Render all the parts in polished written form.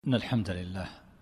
إن الحمد لله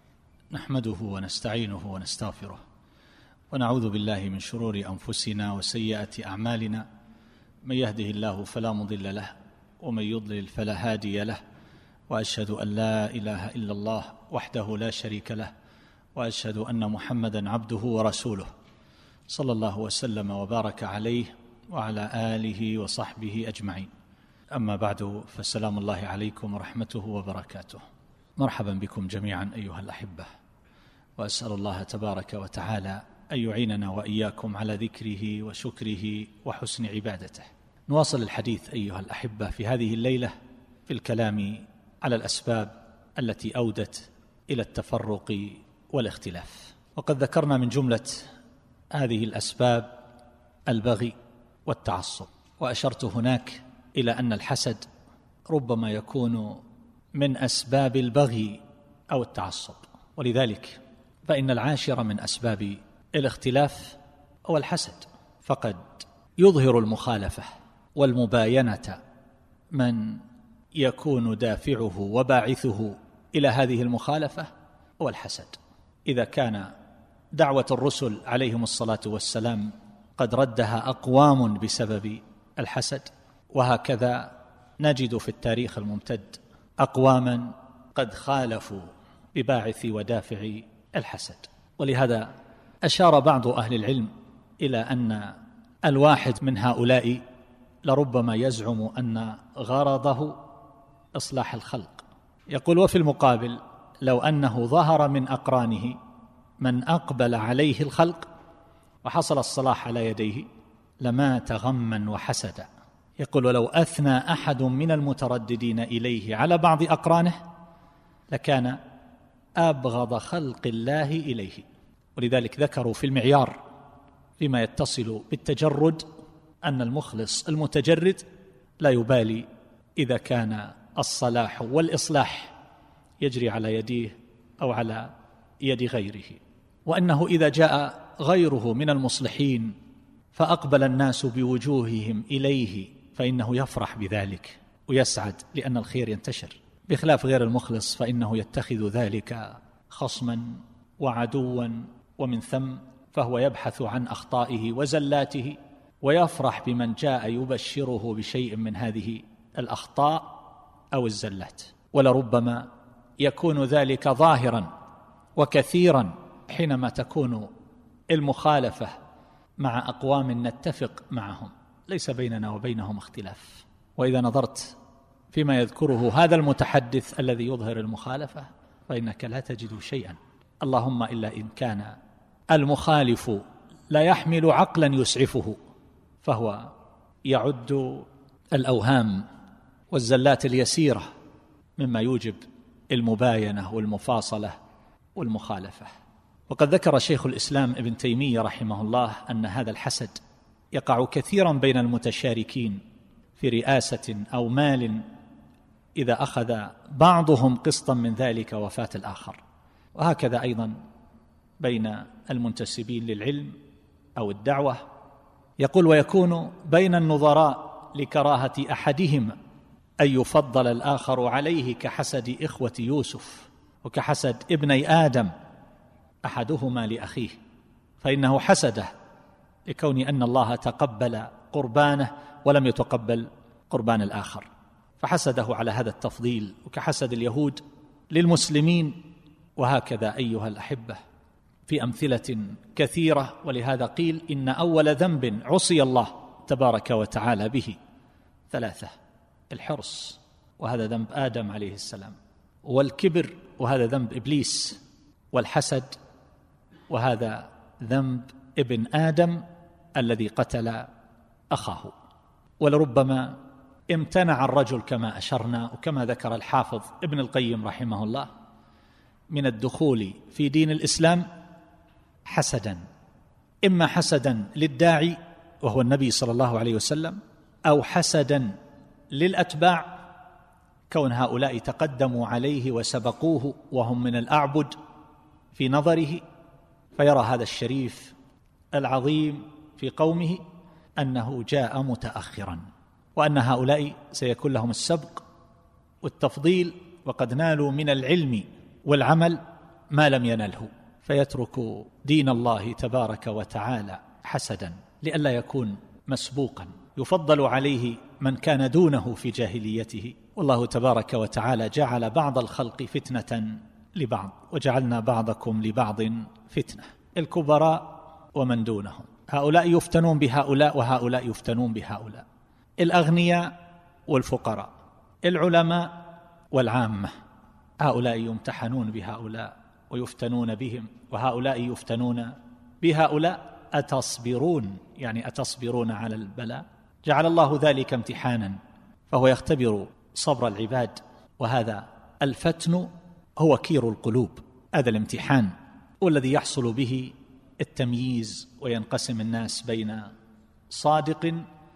نحمده ونستعينه ونستغفره ونعوذ بالله من شرور أنفسنا وسيئات أعمالنا. من يهده الله فلا مضل له ومن يضلل فلا هادي له، وأشهد أن لا إله إلا الله وحده لا شريك له، وأشهد أن محمدًا عبده ورسوله صلى الله وسلم وبارك عليه وعلى آله وصحبه أجمعين. أما بعد، فسلام الله عليكم ورحمته وبركاته. مرحبا بكم جميعا أيها الأحبة، وأسأل الله تبارك وتعالى أن يعيننا وإياكم على ذكره وشكره وحسن عبادته. نواصل الحديث أيها الأحبة في هذه الليلة في الكلام على الأسباب التي أودت إلى التفرق والاختلاف. وقد ذكرنا من جملة هذه الأسباب البغي والتعصب، وأشرت هناك إلى أن الحسد ربما يكون من أسباب البغي أو التعصب، ولذلك فإن العاشر من أسباب الاختلاف هو الحسد. فقد يظهر المخالفة والمباينة من يكون دافعه وباعثه إلى هذه المخالفة هو الحسد. إذا كان دعوة الرسل عليهم الصلاة والسلام قد ردها أقوام بسبب الحسد، وهكذا نجد في التاريخ الممتد أقواما قد خالفوا بباعث ودافع الحسد. ولهذا أشار بعض أهل العلم إلى أن الواحد من هؤلاء لربما يزعم أن غرضه إصلاح الخلق. يقول: وفي المقابل لو أنه ظهر من أقرانه من أقبل عليه الخلق وحصل الصلاح على يديه لمات غما وحسدا. يقول: ولو أثنى أحد من المترددين إليه على بعض أقرانه لكان أبغض خلق الله إليه. ولذلك ذكروا في المعيار فيما يتصل بالتجرد أن المخلص المتجرد لا يبالي إذا كان الصلاح والإصلاح يجري على يديه أو على يد غيره، وأنه إذا جاء غيره من المصلحين فأقبل الناس بوجوههم إليه فإنه يفرح بذلك ويسعد لأن الخير ينتشر، بخلاف غير المخلص فإنه يتخذ ذلك خصما وعدوا، ومن ثم فهو يبحث عن أخطائه وزلاته ويفرح بمن جاء يبشره بشيء من هذه الأخطاء أو الزلات. ولربما يكون ذلك ظاهرا وكثيرا حينما تكون المخالفة مع أقوام نتفق معهم ليس بيننا وبينهم اختلاف. وإذا نظرت فيما يذكره هذا المتحدث الذي يظهر المخالفة فإنك لا تجد شيئا، اللهم إلا إن كان المخالف لا يحمل عقلا يسعفه، فهو يعد الأوهام والزلات اليسيرة مما يوجب المباينة والمفاصلة والمخالفة. وقد ذكر شيخ الإسلام ابن تيمية رحمه الله أن هذا الحسد يقع كثيرا بين المتشاركين في رئاسة أو مال إذا أخذ بعضهم قسطا من ذلك وفات الآخر، وهكذا أيضا بين المنتسبين للعلم أو الدعوة. يقول: ويكون بين النظراء لكراهة أحدهم أن يفضل الآخر عليه كحسد إخوة يوسف وكحسد ابني آدم أحدهما لأخيه، فإنه حسده لكون أن الله تقبل قربانه ولم يتقبل قربان الآخر، فحسده على هذا التفضيل، وكحسد اليهود للمسلمين. وهكذا أيها الأحبة في أمثلة كثيرة. ولهذا قيل: إن أول ذنب عصي الله تبارك وتعالى به ثلاثة: الحرص وهذا ذنب آدم عليه السلام، والكبر وهذا ذنب إبليس، والحسد وهذا ذنب ابن آدم الذي قتل أخاه. ولربما امتنع الرجل كما أشرنا وكما ذكر الحافظ ابن القيم رحمه الله من الدخول في دين الإسلام حسدا، إما حسدا للداعي وهو النبي صلى الله عليه وسلم، أو حسدا للأتباع كون هؤلاء تقدموا عليه وسبقوه وهم من الأعبد في نظره، فيرى هذا الشريف العظيم في قومه أنه جاء متأخرا، وأن هؤلاء سيكون لهم السبق والتفضيل وقد نالوا من العلم والعمل ما لم ينله، فيترك دين الله تبارك وتعالى حسدا لئلا يكون مسبوقا يفضل عليه من كان دونه في جاهليته. والله تبارك وتعالى جعل بعض الخلق فتنة لبعض، وجعلنا بعضكم لبعض فتنة، الكبراء ومن دونهم، هؤلاء يفتنون بهؤلاء وهؤلاء يفتنون بهؤلاء، الأغنياء والفقراء، العلماء والعامة، هؤلاء يمتحنون بهؤلاء ويفتنون بهم، وهؤلاء يفتنون بهؤلاء. أتصبرون؟ يعني أتصبرون على البلاء؟ جعل الله ذلك امتحانا، فهو يختبر صبر العباد، وهذا الفتن هو كير القلوب. هذا الامتحان والذي يحصل به التمييز، وينقسم الناس بين صادق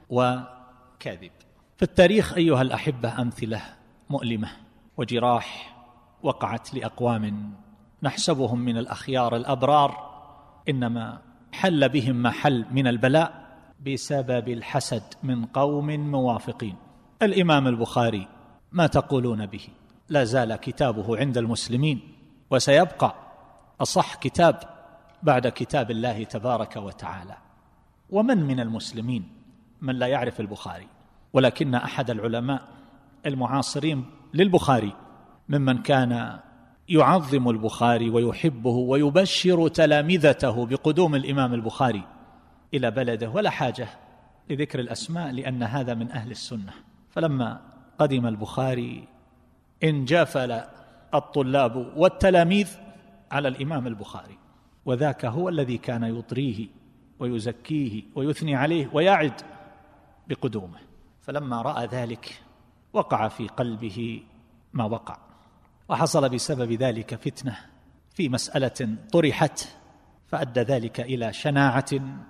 وكاذب. في التاريخ أيها الأحبة أمثلة مؤلمة وجراح وقعت لأقوام نحسبهم من الأخيار الأبرار، إنما حل بهم ما حل من البلاء بسبب الحسد من قوم موافقين. الإمام البخاري ما تقولون به؟ لا زال كتابه عند المسلمين، وسيبقى أصح كتاب بعد كتاب الله تبارك وتعالى. ومن من المسلمين من لا يعرف البخاري؟ ولكن أحد العلماء المعاصرين للبخاري ممن كان يعظم البخاري ويحبه ويبشر تلامذته بقدوم الإمام البخاري إلى بلده، ولا حاجة لذكر الأسماء لأن هذا من أهل السنة. فلما قدم البخاري انجفل الطلاب والتلاميذ على الإمام البخاري، وذاك هو الذي كان يطريه ويزكيه ويثني عليه ويعد بقدومه. فلما رأى ذلك وقع في قلبه ما وقع، وحصل بسبب ذلك فتنة في مسألة طرحت، فأدى ذلك إلى شناعة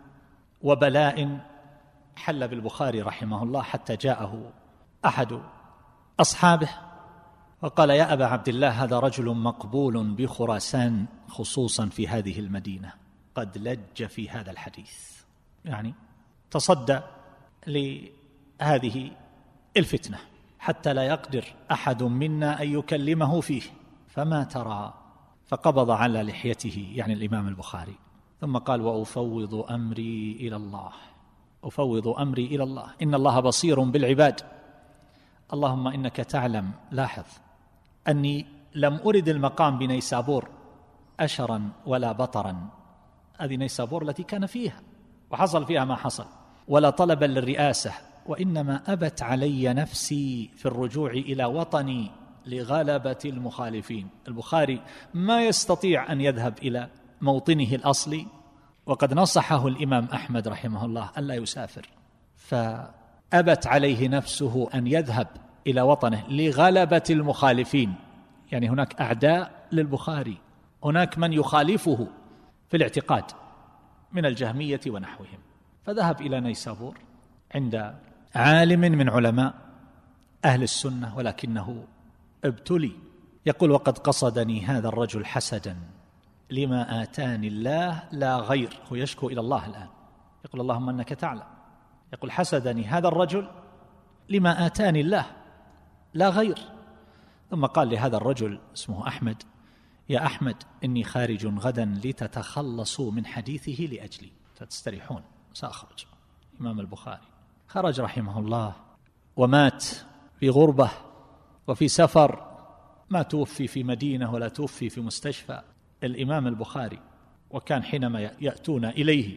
وبلاء حل بالبخاري رحمه الله، حتى جاءه أحد أصحابه وقال: يا أبا عبد الله، هذا رجل مقبول بخراسان خصوصا في هذه المدينة، قد لج في هذا الحديث، يعني تصدى لهذه الفتنة حتى لا يقدر أحد منا أن يكلمه فيه. فما ترى؟ فقبض على لحيته، يعني الإمام البخاري، ثم قال: وأفوض أمري إلى الله، أفوض أمري إلى الله، إن الله بصير بالعباد. اللهم إنك تعلم، لاحظ أني لم أرد المقام بنيسابور أشرا ولا بطرا، هذه نيسابور التي كان فيها وحصل فيها ما حصل، ولا طلبا للرئاسة، وإنما أبت علي نفسي في الرجوع إلى وطني لغلبة المخالفين. البخاري ما يستطيع أن يذهب إلى موطنه الأصلي، وقد نصحه الإمام أحمد رحمه الله ألا يسافر، فأبت عليه نفسه أن يذهب إلى وطنه لغلبة المخالفين. يعني هناك أعداء للبخاري، هناك من يخالفه في الاعتقاد من الجهمية ونحوهم، فذهب إلى نيسابور عند عالم من علماء أهل السنة، ولكنه ابتلي. يقول: وقد قصدني هذا الرجل حسدا لما آتاني الله لا غير. هو يشكو إلى الله الآن، يقول: اللهم أنك تعلم، يقول: حسدني هذا الرجل لما آتاني الله لا غير. ثم قال لهذا الرجل اسمه أحمد: يا أحمد، إني خارج غدا لتتخلصوا من حديثه لأجلي، فتستريحون، سأخرج. إمام البخاري خرج رحمه الله ومات في غربة وفي سفر، ما توفي في مدينة ولا توفي في مستشفى. الإمام البخاري، وكان حينما يأتون إليه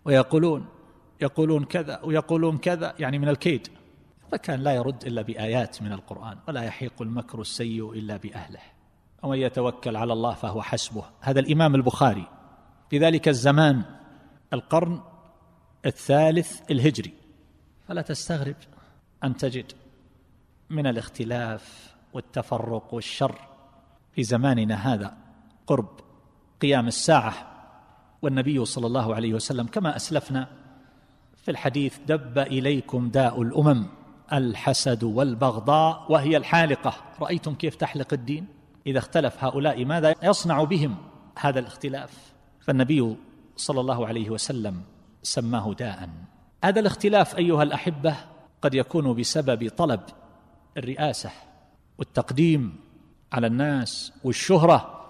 ويقولون كذا ويقولون كذا، يعني من الكيد، فكان لا يرد إلا بآيات من القرآن: ولا يحيق المكر السيء إلا بأهله، ومن يتوكل على الله فهو حسبه. هذا الإمام البخاري في ذلك الزمان، القرن الثالث الهجري. فلا تستغرب أن تجد من الاختلاف والتفرق والشر في زماننا هذا قرب قيام الساعة، والنبي صلى الله عليه وسلم كما أسلفنا في الحديث: دب إليكم داء الأمم الحسد والبغضاء وهي الحالقة. رأيتم كيف تحلق الدين؟ إذا اختلف هؤلاء ماذا يصنع بهم هذا الاختلاف؟ فالنبي صلى الله عليه وسلم سماه داء. هذا الاختلاف أيها الأحبة قد يكون بسبب طلب الرئاسة والتقديم على الناس والشهرة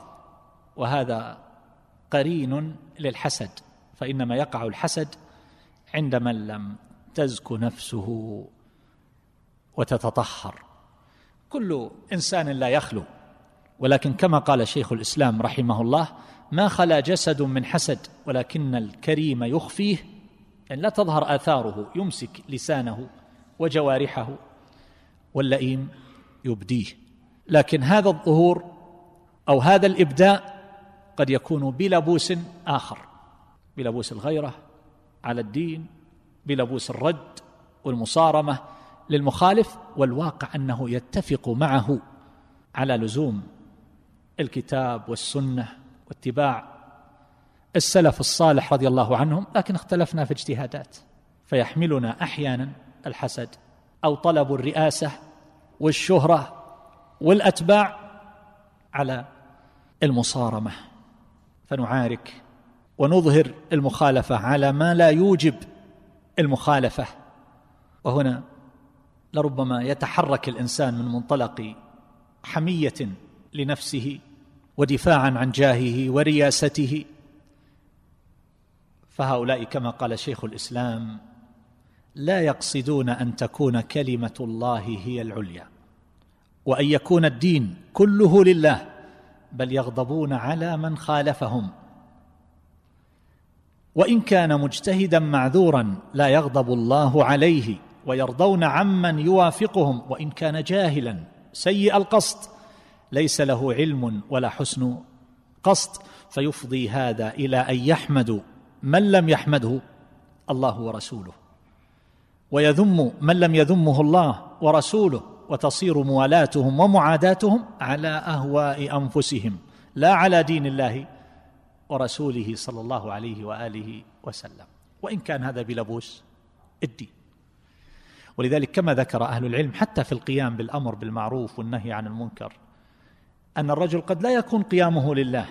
وهذا قرين للحسد، فإنما يقع الحسد عند من لم تزك نفسه وتتطهر. كل إنسان لا يخلو، ولكن كما قال شيخ الإسلام رحمه الله: ما خلا جسد من حسد ولكن الكريم يخفيه، يعني لا تظهر آثاره، يمسك لسانه وجوارحه، واللئيم يبديه. لكن هذا الظهور أو هذا الإبداء قد يكون بلبوس آخر، بلبوس الغيرة على الدين، بلبوس الرد والمصارمة للمخالف، والواقع أنه يتفق معه على لزوم الكتاب والسنة واتباع السلف الصالح رضي الله عنهم، لكن اختلفنا في اجتهادات، فيحملنا أحيانا الحسد أو طلب الرئاسة والشهرة والأتباع على المصارمة، فنعارك ونظهر المخالفة على ما لا يوجب المخالفة. وهنا لربما يتحرك الإنسان من منطلق حمية لنفسه ودفاعا عن جاهه ورياسته، فهؤلاء كما قال شيخ الإسلام لا يقصدون أن تكون كلمة الله هي العليا وأن يكون الدين كله لله، بل يغضبون على من خالفهم، وإن كان مجتهدا معذورا لا يغضب الله عليه، ويرضون عمن يوافقهم وإن كان جاهلا سيء القصد ليس له علم ولا حسن قصد، فيفضي هذا إلى أن يحمدوا من لم يحمده الله ورسوله، ويذم من لم يذمه الله ورسوله، وتصير موالاتهم ومعاداتهم على أهواء أنفسهم لا على دين الله ورسوله صلى الله عليه وآله وسلم، وإن كان هذا بلبوس الدين. ولذلك كما ذكر أهل العلم حتى في القيام بالأمر بالمعروف والنهي عن المنكر، أن الرجل قد لا يكون قيامه لله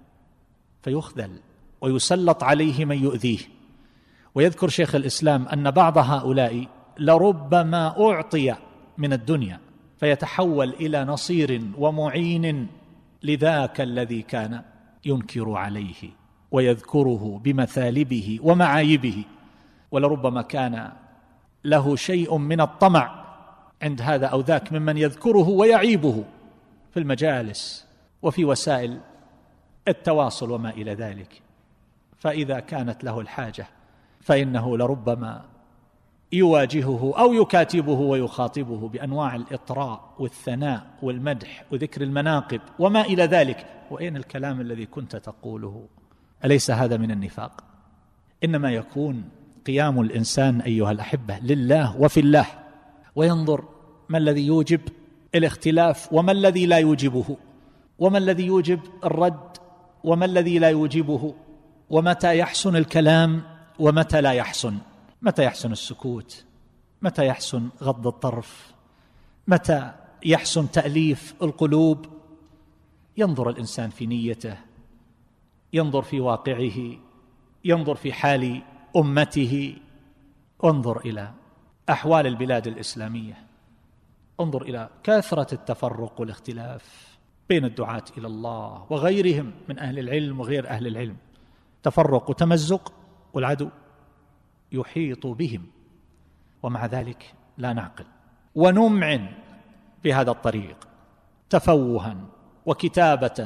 فيخذل ويسلط عليه من يؤذيه. ويذكر شيخ الإسلام أن بعض هؤلاء لربما أعطي من الدنيا فيتحول إلى نصير ومعين لذاك الذي كان ينكر عليه ويذكره بمثالبه ومعايبه، ولربما كان له شيء من الطمع عند هذا أو ذاك ممن يذكره ويعيبه في المجالس وفي وسائل التواصل وما إلى ذلك، فإذا كانت له الحاجة فإنه لربما يواجهه أو يكاتبه ويخاطبه بأنواع الإطراء والثناء والمدح وذكر المناقب وما إلى ذلك. وأين الكلام الذي كنت تقوله؟ أليس هذا من النفاق؟ إنما يكون قيام الإنسان أيها الأحبة لله وفي الله، وينظر ما الذي يوجب الاختلاف وما الذي لا يوجبه، وما الذي يوجب الرد وما الذي لا يوجبه، ومتى يحسن الكلام ومتى لا يحسن، متى يحسن السكوت، متى يحسن غض الطرف، متى يحسن تأليف القلوب. ينظر الإنسان في نيته، ينظر في واقعه، ينظر في حال أمته، انظر إلى أحوال البلاد الإسلامية، انظر إلى كثرة التفرق والاختلاف بين الدعاة إلى الله وغيرهم من أهل العلم وغير أهل العلم، تفرق وتمزق، والعدو يحيط بهم، ومع ذلك لا نعقل ونمعن بهذا الطريق تفوها وكتابة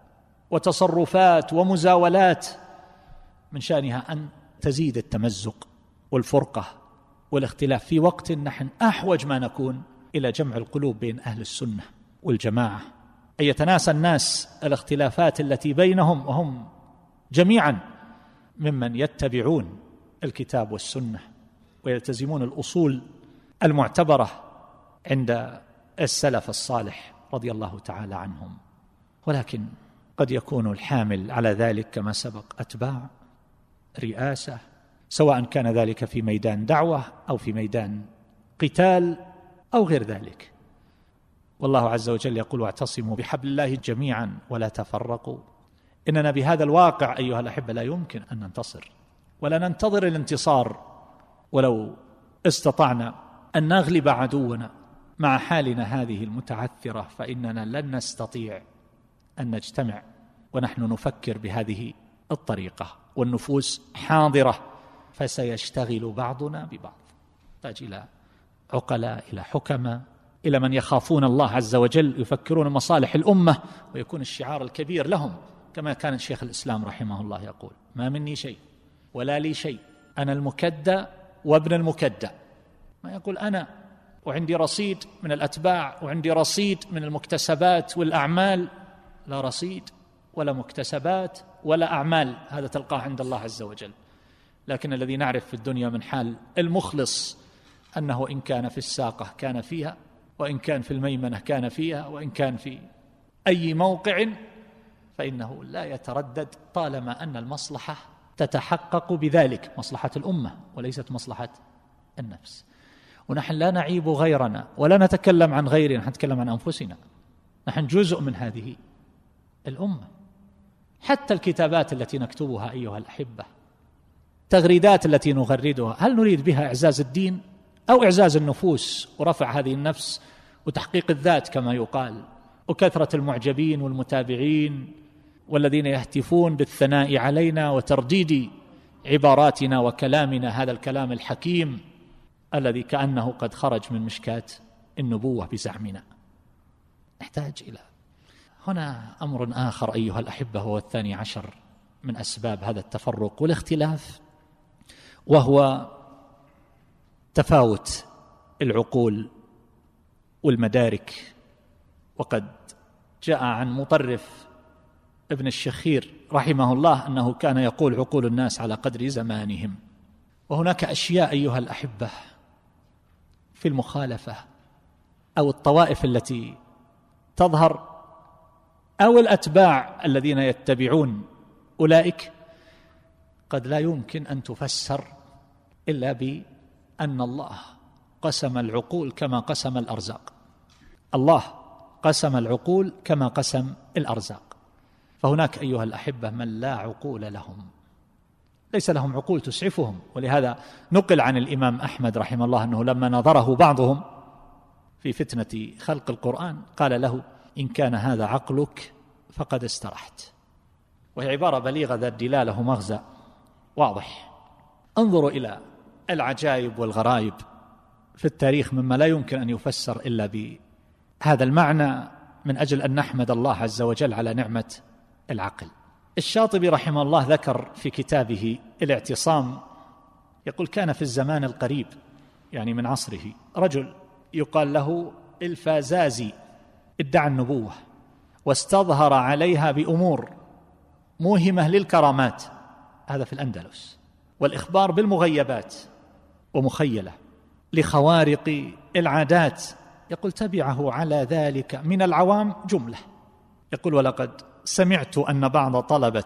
وتصرفات ومزاولات من شأنها أن تزيد التمزق والفرقة والاختلاف، في وقت نحن أحوج ما نكون إلى جمع القلوب بين أهل السنة والجماعة، أن يتناسى الناس الاختلافات التي بينهم وهم جميعا ممن يتبعون الكتاب والسنة ويلتزمون الأصول المعتبرة عند السلف الصالح رضي الله تعالى عنهم. ولكن قد يكون الحامل على ذلك كما سبق أتباع، رئاسة، سواء كان ذلك في ميدان دعوة أو في ميدان قتال أو غير ذلك. والله عز وجل يقول: واعتصموا بحبل الله جميعا ولا تفرقوا. إننا بهذا الواقع أيها الأحبة لا يمكن أن ننتصر ولا ننتظر الانتصار، ولو استطعنا أن نغلب عدونا مع حالنا هذه المتعثرة فإننا لن نستطيع أن نجتمع ونحن نفكر بهذه الطريقة والنفوس حاضرة، فسيشتغل بعضنا ببعض. نحتاج إلى عقلاء، إلى حكماء، إلى من يخافون الله عز وجل، يفكرون مصالح الأمة، ويكون الشعار الكبير لهم كما كان شيخ الإسلام رحمه الله يقول: ما مني شيء ولا لي شيء، أنا المكدى وابن المكدى. ما يقول أنا وعندي رصيد من الأتباع وعندي رصيد من المكتسبات والأعمال، لا رصيد ولا مكتسبات ولا أعمال، هذا تلقاه عند الله عز وجل. لكن الذي نعرف في الدنيا من حال المخلص أنه إن كان في الساقة كان فيها، وإن كان في الميمنة كان فيها، وإن كان في أي موقع فإنه لا يتردد طالما أن المصلحة تتحقق بذلك، مصلحة الأمة وليست مصلحة النفس. ونحن لا نعيب غيرنا ولا نتكلم عن غيرنا، نحن نتكلم عن أنفسنا. نحن جزء من هذه الأمة. حتى الكتابات التي نكتبها أيها الأحبة، تغريدات التي نغردها، هل نريد بها إعزاز الدين أو إعزاز النفوس ورفع هذه النفس وتحقيق الذات كما يقال، وكثرة المعجبين والمتابعين والذين يهتفون بالثناء علينا وترديد عباراتنا وكلامنا، هذا الكلام الحكيم الذي كأنه قد خرج من مشكاة النبوة بزعمنا. نحتاج إلى هنا أمر آخر أيها الأحبة، هو 12 من أسباب هذا التفرق والاختلاف، وهو تفاوت العقول والمدارك. وقد جاء عن مطرف ابن الشخير رحمه الله أنه كان يقول: عقول الناس على قدر زمانهم. وهناك أشياء أيها الأحبة في المخالفة أو الطوائف التي تظهر أو الأتباع الذين يتبعون أولئك قد لا يمكن أن تفسر إلا بأن الله قسم العقول كما قسم الأرزاق. الله قسم العقول كما قسم الأرزاق. فهناك أيها الأحبة من لا عقول لهم، ليس لهم عقول تسعفهم. ولهذا نقل عن الإمام أحمد رحمه الله أنه لما نظره بعضهم في فتنة خلق القرآن قال له: إن كان هذا عقلك فقد استرحت. وهي عبارة بليغة ذات دلالة ومغزى واضح. انظروا إلى العجائب والغرائب في التاريخ مما لا يمكن أن يفسر إلا بهذا المعنى، من أجل أن نحمد الله عز وجل على نعمة العقل. الشاطبي رحمه الله ذكر في كتابه الاعتصام، يقول: كان في الزمان القريب، يعني من عصره، رجل يقال له الفازازي، ادعى النبوة واستظهر عليها بأمور موهمة للكرامات، هذا في الأندلس، والإخبار بالمغيبات ومخيلة لخوارق العادات. يقول: تبعه على ذلك من العوام جملة. يقول: ولقد سمعت أن بعض طلبة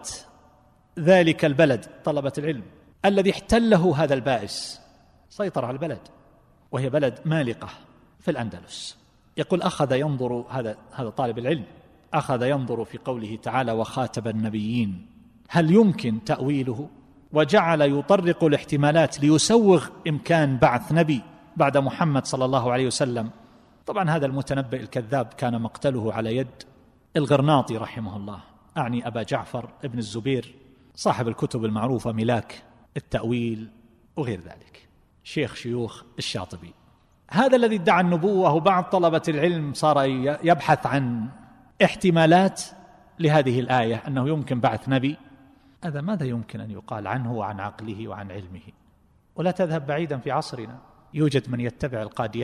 ذلك البلد، طلبة العلم الذي احتله هذا البائس، سيطر على البلد وهي بلد مالقة في الأندلس، يقول: أخذ ينظر، هذا طالب العلم، أخذ ينظر في قوله تعالى: وخاتب النبيين، هل يمكن تأويله؟ وجعل يطرق الاحتمالات ليسوغ إمكان بعث نبي بعد محمد صلى الله عليه وسلم. طبعا هذا المتنبئ الكذاب كان مقتله على يد الغرناطي رحمه الله، أعني أبا جعفر ابن الزبير صاحب الكتب المعروفة ملاك التأويل وغير ذلك، شيخ شيوخ الشاطبي. هذا الذي ادعى النبوة وبعض طلبة العلم صار يبحث عن احتمالات لهذه الآية أنه يمكن بعث نبي. هذا ماذا يمكن أن يقال عنه وعن عقله وعن علمه؟ ولا تذهب بعيدا في عصرنا، يوجد من يتبع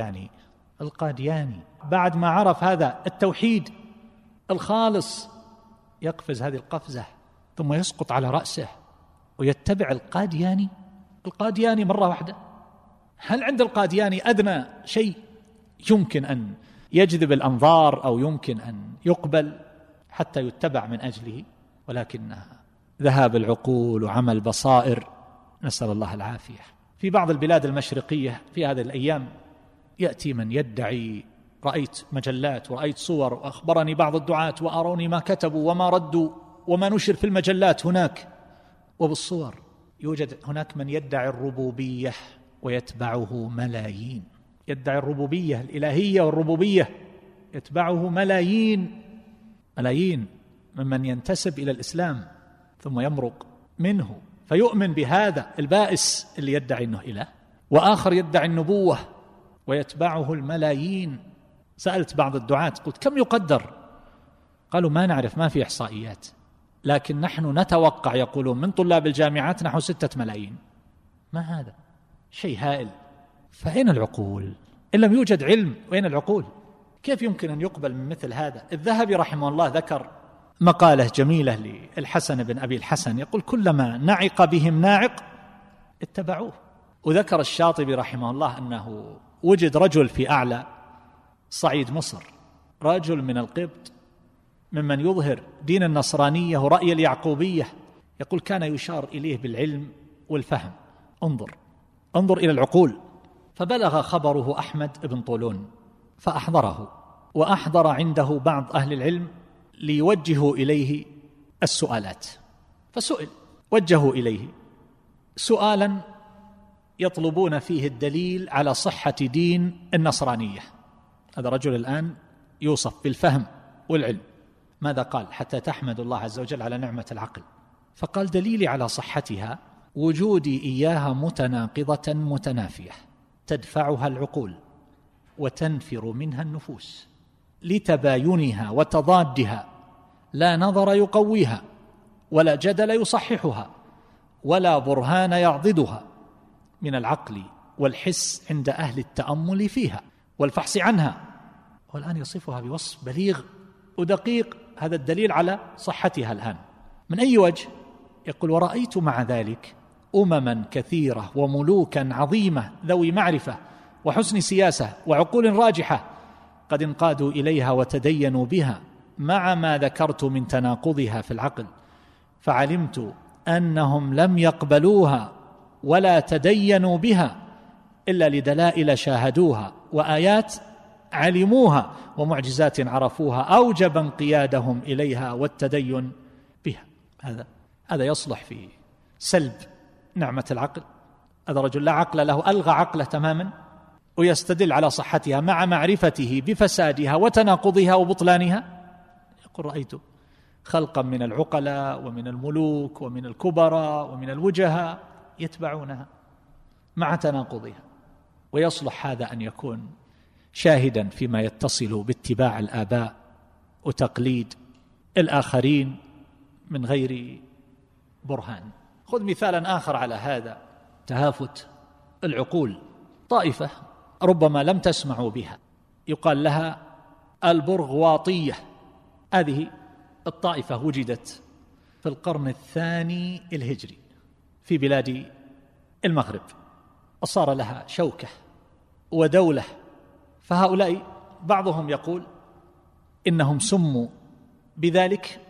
القادياني بعد ما عرف هذا التوحيد الخالص يقفز هذه القفزة ثم يسقط على رأسه ويتبع القادياني مرة واحدة. هل عند القادياني أدنى شيء يمكن أن يجذب الأنظار أو يمكن أن يقبل حتى يتبع من أجله؟ ولكنها ذهاب العقول وعمى البصائر، نسأل الله العافية. في بعض البلاد المشرقية في هذه الأيام يأتي من يدعي، رأيت مجلات ورأيت صور، وأخبرني بعض الدعاة وأروني ما كتبوا وما ردوا وما نشر في المجلات هناك وبالصور، يوجد هناك من يدعي الربوبية ويتبعه ملايين، يدعي الربوبية الإلهية والربوبية، يتبعه ملايين. ممن ينتسب إلى الإسلام ثم يمرق منه فيؤمن بهذا البائس اللي يدعي أنه إله، وآخر يدعي النبوة ويتبعه الملايين. سألت بعض الدعاة قلت كم يقدر؟ قالوا ما نعرف، ما في إحصائيات، لكن نحن نتوقع، يقولون، من طلاب الجامعات نحو 6 ملايين. ما هذا؟ شيء هائل. فأين العقول؟ إن لم يوجد علم وين العقول؟ كيف يمكن أن يقبل من مثل هذا؟ الذهبي رحمه الله ذكر مقالة جميلة للحسن بن أبي الحسن، يقول كلما نعق بهم ناعق اتبعوه. وذكر الشاطبي رحمه الله أنه وجد رجل في أعلى صعيد مصر، رجل من القبط ممن يظهر دين النصرانية ورأي اليعقوبية، يقول كان يشار إليه بالعلم والفهم. انظر إلى العقول. فبلغ خبره أحمد بن طولون فأحضره، وأحضر عنده بعض أهل العلم ليوجهوا إليه السؤالات. فسئل، وجهوا إليه سؤالا يطلبون فيه الدليل على صحة دين النصرانية. هذا رجل الآن يوصف بالفهم والعلم. ماذا قال حتى تحمد الله عز وجل على نعمة العقل؟ فقال دليلي على صحتها وجودي إياها متناقضة متنافية تدفعها العقول وتنفر منها النفوس لتباينها وتضادها، لا نظر يقويها ولا جدل يصححها ولا برهان يعضدها، من العقل والحس عند أهل التأمل فيها والفحص عنها. والآن يصفها بوصف بليغ ودقيق، هذا الدليل على صحتها الآن. من أي وجه؟ يقول ورأيت مع ذلك أمما كثيرة وملوكا عظيمة ذوي معرفة وحسن سياسة وعقول راجحة قد انقادوا إليها وتدينوا بها مع ما ذكرت من تناقضها في العقل، فعلمت أنهم لم يقبلوها ولا تدينوا بها إلا لدلائل شاهدوها وآيات علموها ومعجزات عرفوها أوجب انقيادهم إليها والتدين بها. هذا يصلح في سلب نعمة العقل. هذا رجل لا عقل له، ألغى عقله تماما ويستدل على صحتها مع معرفته بفسادها وتناقضها وبطلانها. يقول رأيت خلقا من العقلاء ومن الملوك ومن الكبراء ومن الوجهاء يتبعونها مع تناقضها. ويصلح هذا أن يكون شاهدا فيما يتصل باتباع الآباء وتقليد الآخرين من غير برهان. خذ مثالا آخر على هذا، تهافت العقول. طائفة ربما لم تسمعوا بها يقال لها البرغواطية. هذه الطائفة وجدت في القرن الثاني الهجري في بلاد المغرب، وصار لها شوكة ودولة. فهؤلاء بعضهم يقول إنهم سموا بذلك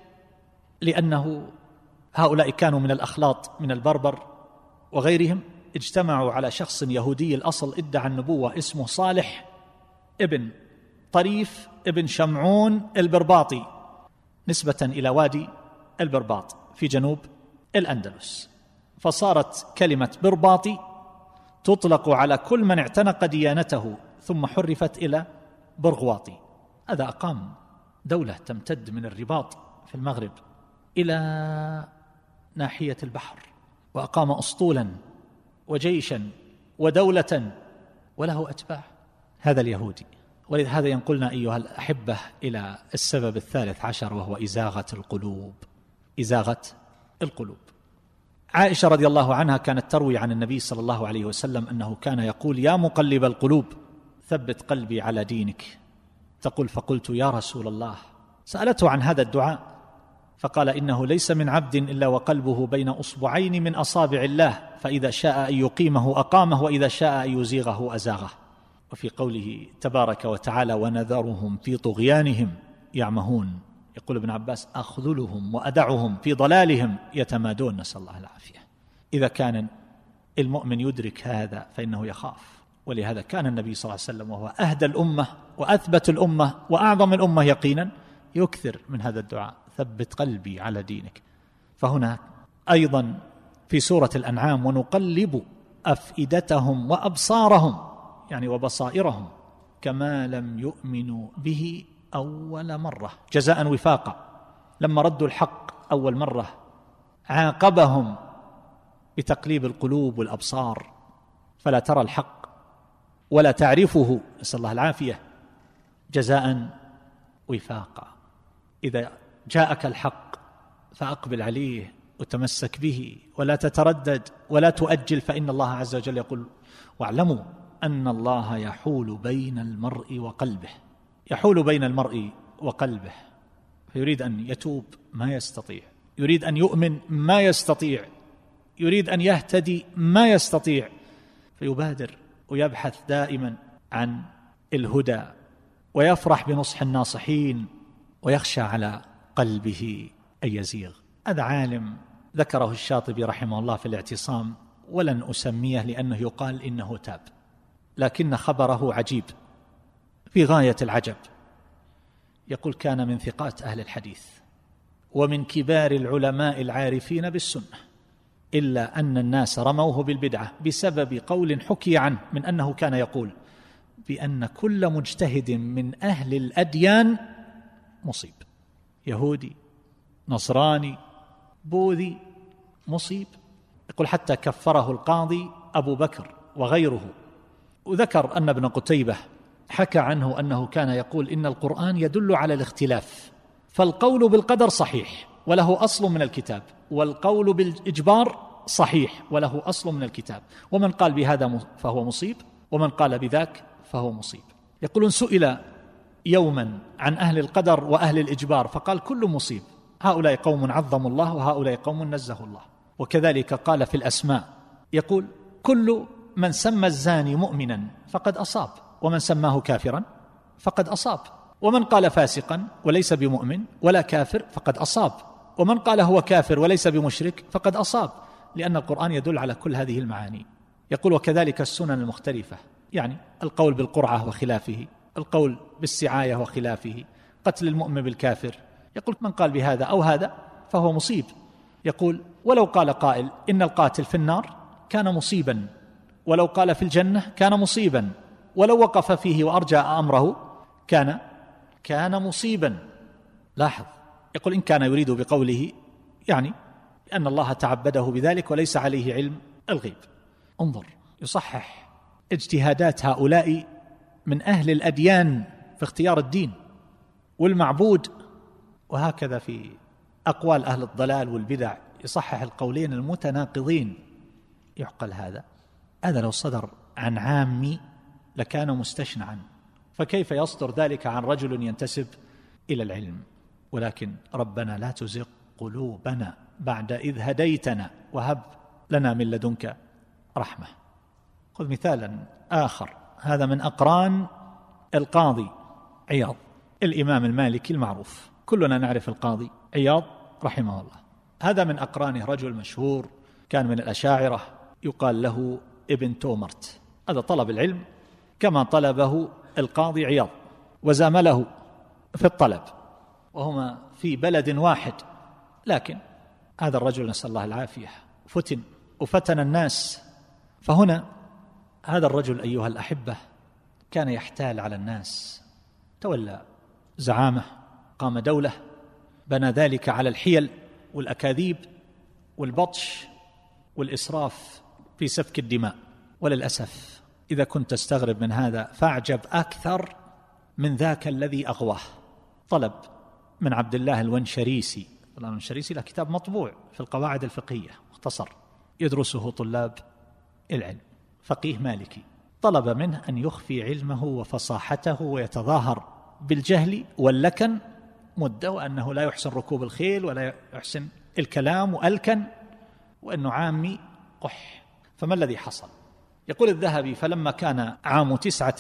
لأنه هؤلاء كانوا من الأخلاط من البربر وغيرهم، اجتمعوا على شخص يهودي الأصل ادعى النبوة اسمه صالح ابن طريف ابن شمعون البرباطي، نسبة إلى وادي البرباط في جنوب الأندلس. فصارت كلمة برباطي تطلق على كل من اعتنق ديانته ثم حرفت إلى برغواطي. هذا أقام دولة تمتد من الرباط في المغرب إلى ناحية البحر، وأقام أسطولا وجيشا ودولة وله أتباع، هذا اليهودي. ولهذا ينقلنا أيها الأحبة إلى السبب الثالث عشر، وهو إزاغة القلوب. إزاغة القلوب. عائشة رضي الله عنها كانت تروي عن النبي صلى الله عليه وسلم أنه كان يقول يا مقلب القلوب ثبت قلبي على دينك. تقول فقلت يا رسول الله. سألته عن هذا الدعاء فقال إنه ليس من عبد إلا وقلبه بين أصبعين من أصابع الله، فإذا شاء أن يقيمه أقامه وإذا شاء أن يزيغه أزاغه. وفي قوله تبارك وتعالى ونذرهم في طغيانهم يعمهون، يقول ابن عباس أخذلهم وأدعهم في ضلالهم يتمادون، نسأل الله العافية. إذا كان المؤمن يدرك هذا فإنه يخاف. ولهذا كان النبي صلى الله عليه وسلم وهو أهدى الأمة وأثبت الأمة وأعظم الأمة يقينا يكثر من هذا الدعاء ثبت قلبي على دينك. فهنا أيضا في سورة الأنعام ونقلب أفئدتهم وأبصارهم، يعني وبصائرهم، كما لم يؤمنوا به أول مرة جزاء وفاقا. لما ردوا الحق أول مرة عاقبهم بتقليب القلوب والأبصار، فلا ترى الحق ولا تعرفه، نسأل الله العافية، جزاء وفاقا. إذا جاءك الحق فأقبل عليه وتمسك به ولا تتردد ولا تؤجل، فإن الله عز وجل يقول: واعلموا أن الله يحول بين المرء وقلبه. يحول بين المرء وقلبه، فيريد أن يتوب ما يستطيع، يريد أن يؤمن ما يستطيع، يريد أن يهتدي ما يستطيع، فيبادر ويبحث دائما عن الهدى ويفرح بنصح الناصحين ويخشى على قلبه أن يزيغ. هذا عالم ذكره الشاطبي رحمه الله في الاعتصام، ولن أسميه لأنه يقال إنه تاب، لكن خبره عجيب في غاية العجب. يقول: كان من ثقات أهل الحديث ومن كبار العلماء العارفين بالسنة، إلا أن الناس رموه بالبدعة بسبب قول حكي عنه من أنه كان يقول بأن كل مجتهد من أهل الأديان مصيب، يهودي نصراني بوذي مصيب. يقول: حتى كفره القاضي أبو بكر وغيره. وذكر أن ابن قتيبة حكى عنه أنه كان يقول: إن القرآن يدل على الاختلاف، فالقول بالقدر صحيح وله أصل من الكتاب، والقول بالإجبار صحيح وله أصل من الكتاب، ومن قال بهذا فهو مصيب، ومن قال بذاك فهو مصيب. يقولون: سئل يوما عن أهل القدر وأهل الإجبار فقال: كل مصيب، هؤلاء قوم عظموا الله وهؤلاء قوم نزهوا الله. وكذلك قال في الأسماء، يقول: كل من سمى الزاني مؤمنا فقد أصاب، ومن سماه كافرا فقد أصاب، ومن قال فاسقا وليس بمؤمن ولا كافر فقد أصاب، ومن قال هو كافر وليس بمشرك فقد أصاب، لأن القرآن يدل على كل هذه المعاني. يقول: وكذلك السنن المختلفة، يعني القول بالقرعة وخلافه، القول بالسعاية وخلافه، قتل المؤمن بالكافر. يقول: من قال بهذا أو هذا فهو مصيب. يقول: ولو قال قائل إن القاتل في النار كان مصيبا، ولو قال في الجنة كان مصيبا، ولو وقف فيه وأرجع أمره كان مصيبا. لاحظ، يقول: إن كان يريد بقوله يعني أن الله تعبده بذلك وليس عليه علم الغيب. انظر، يصحح اجتهادات هؤلاء من أهل الأديان في اختيار الدين والمعبود، وهكذا في أقوال أهل الضلال والبدع يصحح القولين المتناقضين. يعقل هذا لو صدر عن عامي لكان مستشنعا، فكيف يصدر ذلك عن رجل ينتسب إلى العلم؟ ولكن ربنا لا تزغ قلوبنا بعد إذ هديتنا وهب لنا من لدنك رحمة. خذ مثالا آخر، هذا من أقران القاضي عياض الإمام المالكي المعروف، كلنا نعرف القاضي عياض رحمه الله. هذا من أقرانه رجل مشهور كان من الأشاعرة يقال له ابن تومرت. هذا طلب العلم كما طلبه القاضي عياض، وزامله في الطلب، وهما في بلد واحد، لكن هذا الرجل نسأل الله العافية فتن وفتن الناس. فهنا هذا الرجل أيها الأحبة كان يحتال على الناس، تولى زعامة، قام دولة، بنى ذلك على الحيل والأكاذيب والبطش والإسراف في سفك الدماء. وللأسف إذا كنت تستغرب من هذا فاعجب أكثر من ذاك الذي أغواه. طلب من عبد الله الونشريسي، الونشريسي له كتاب مطبوع في القواعد الفقهية مختصر يدرسه طلاب العلم، فقيه مالكي، طلب منه أن يخفي علمه وفصاحته ويتظاهر بالجهل واللكن مدة، وأنه لا يحسن ركوب الخيل ولا يحسن الكلام وألكن، وأنه عامي قح. فما الذي حصل؟ يقول الذهبي: فلما كان عام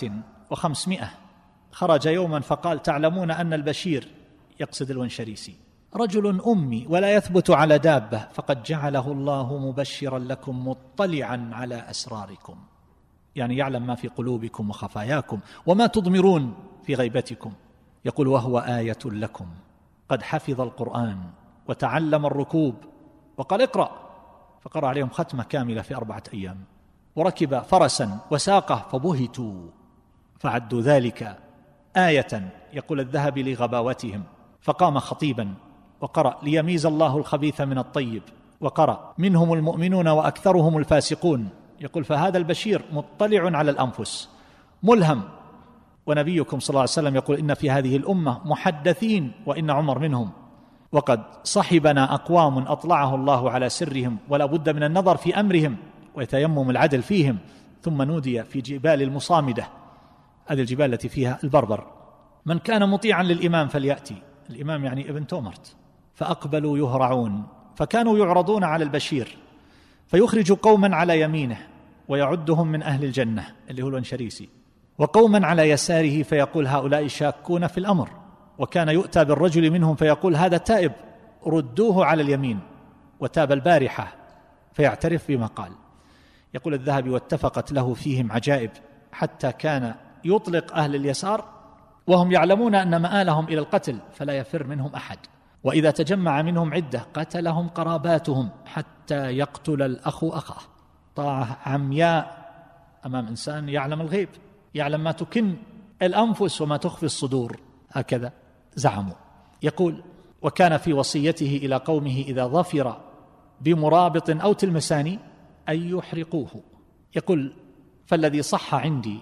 900 خرج يوما فقال: تعلمون أن البشير، يقصد الونشريسي، رجل أمي ولا يثبت على دابة، فقد جعله الله مبشرا لكم مطلعا على أسراركم، يعني يعلم ما في قلوبكم وخفاياكم وما تضمرون في غيبتكم. يقول: وهو آية لكم، قد حفظ القرآن وتعلم الركوب، وقال: اقرأ، فقرأ عليهم ختمة كاملة في 4 أيام، وركب فرسا وساقه فبهتوا، فعدوا ذلك آية. يقول الذهبي: لغباوتهم. فقام خطيبا وقرأ ليميز الله الخبيث من الطيب، وقرأ منهم المؤمنون وأكثرهم الفاسقون. يقول فهذا البشير مطلع على الأنفس ملهم. ونبيكم صلى الله عليه وسلم يقول إن في هذه الأمة محدثين وإن عمر منهم، وقد صحبنا أقوام أطلعه الله على سرهم ولا بد من النظر في أمرهم ويتيمم العدل فيهم. ثم نودي في جبال المصامدة، هذه الجبال التي فيها البربر، من كان مطيعا للإمام فليأتي. الإمام يعني ابن تومرت. فأقبلوا يهرعون، فكانوا يعرضون على البشير فيخرج قوما على يمينه ويعدهم من أهل الجنة اللي هو الأنشريسي، وقوما على يساره فيقول هؤلاء شاكون في الأمر. وكان يؤتى بالرجل منهم فيقول هذا تائب ردوه على اليمين وتاب البارحة، فيعترف بما قال. يقول الذهبي واتفقت له فيهم عجائب، حتى كان يطلق أهل اليسار وهم يعلمون أن مآلهم إلى القتل فلا يفر منهم أحد، وإذا تجمع منهم عدة قتلهم قراباتهم حتى يقتل الأخ أخاه. طاعة عمياء أمام إنسان يعلم الغيب، يعلم ما تكن الأنفس وما تخفي الصدور، هكذا زعموا. يقول وكان في وصيته إلى قومه إذا ظفر بمرابط أو تلمسان أن يحرقوه. يقول فالذي صح عندي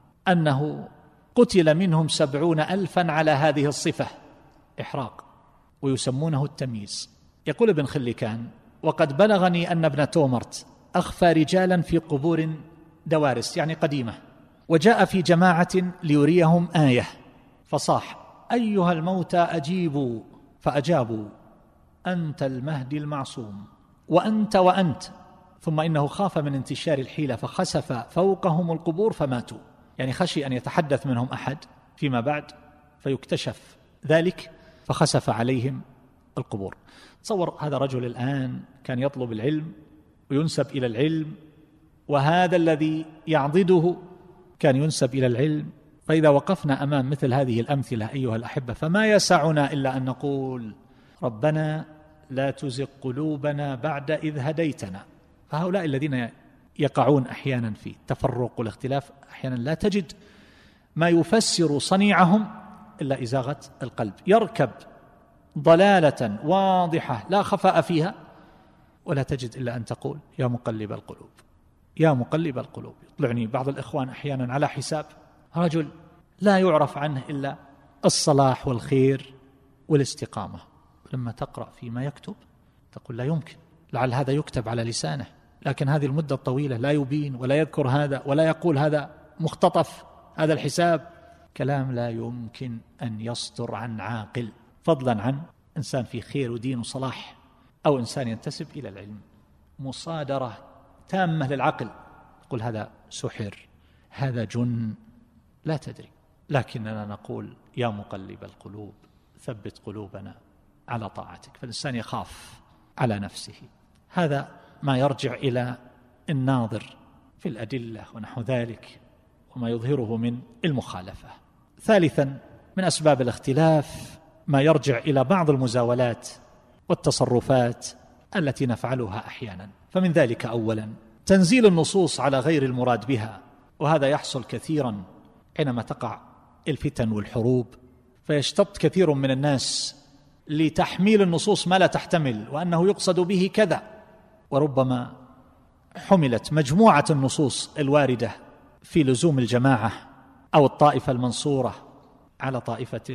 أنه قتل منهم 70,000 على هذه الصفة إحراق، ويسمونه التمييز. يقول ابن خلكان وقد بلغني أن ابن تومرت أخفى رجالا في قبور دوارس يعني قديمة، وجاء في جماعة ليريهم آية فصاح أيها الموتى أجيبوا، فأجابوا أنت المهدي المعصوم وأنت. ثم إنه خاف من انتشار الحيلة فخسف فوقهم القبور فماتوا، يعني خشي أن يتحدث منهم أحد فيما بعد فيكتشف ذلك فخسف عليهم القبور. تصور هذا رجل الآن كان يطلب العلم وينسب إلى العلم، وهذا الذي يعضده كان ينسب إلى العلم. فإذا وقفنا أمام مثل هذه الأمثلة أيها الأحبة فما يسعنا إلا أن نقول ربنا لا تزغ قلوبنا بعد إذ هديتنا. فهؤلاء الذين يقعون أحيانا في التفرق والاختلاف أحيانا لا تجد ما يفسر صنيعهم إلا إزاغة القلب، يركب ضلالة واضحة لا خفاء فيها ولا تجد إلا أن تقول يا مقلب القلوب يا مقلب القلوب. يطلعني بعض الإخوان أحيانا على حساب رجل لا يعرف عنه إلا الصلاح والخير والاستقامة، لما تقرأ فيما يكتب تقول لا يمكن، لعل هذا يكتب على لسانه، لكن هذه المدة الطويلة لا يبين ولا يذكر هذا ولا يقول هذا مختطف، هذا الحساب كلام لا يمكن أن يصدر عن عاقل، فضلا عن إنسان في خير ودين وصلاح أو إنسان ينتسب إلى العلم. مصادرة تامة للعقل، يقول هذا سحر هذا جن، لا تدري، لكننا نقول يا مقلب القلوب ثبت قلوبنا على طاعتك. فالإنسان يخاف على نفسه. هذا ما يرجع إلى الناظر في الأدلة ونحو ذلك وما يظهره من المخالفة. ثالثا من أسباب الاختلاف ما يرجع إلى بعض المزاولات والتصرفات التي نفعلها أحيانا. فمن ذلك أولا تنزيل النصوص على غير المراد بها، وهذا يحصل كثيرا حينما تقع الفتن والحروب، فيشتط كثير من الناس لتحميل النصوص ما لا تحتمل وأنه يقصد به كذا، وربما حملت مجموعة النصوص الواردة في لزوم الجماعة أو الطائفة المنصورة على طائفة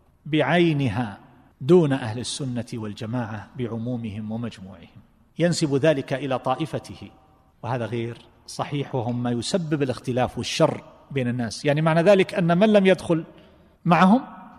بعينها دون أهل السنة والجماعة بعمومهم ومجموعهم، ينسب ذلك إلى طائفته، وهذا غير صحيح، وهم ما يسبب الاختلاف والشر بين الناس. يعني معنى ذلك أن من لم يدخل معهم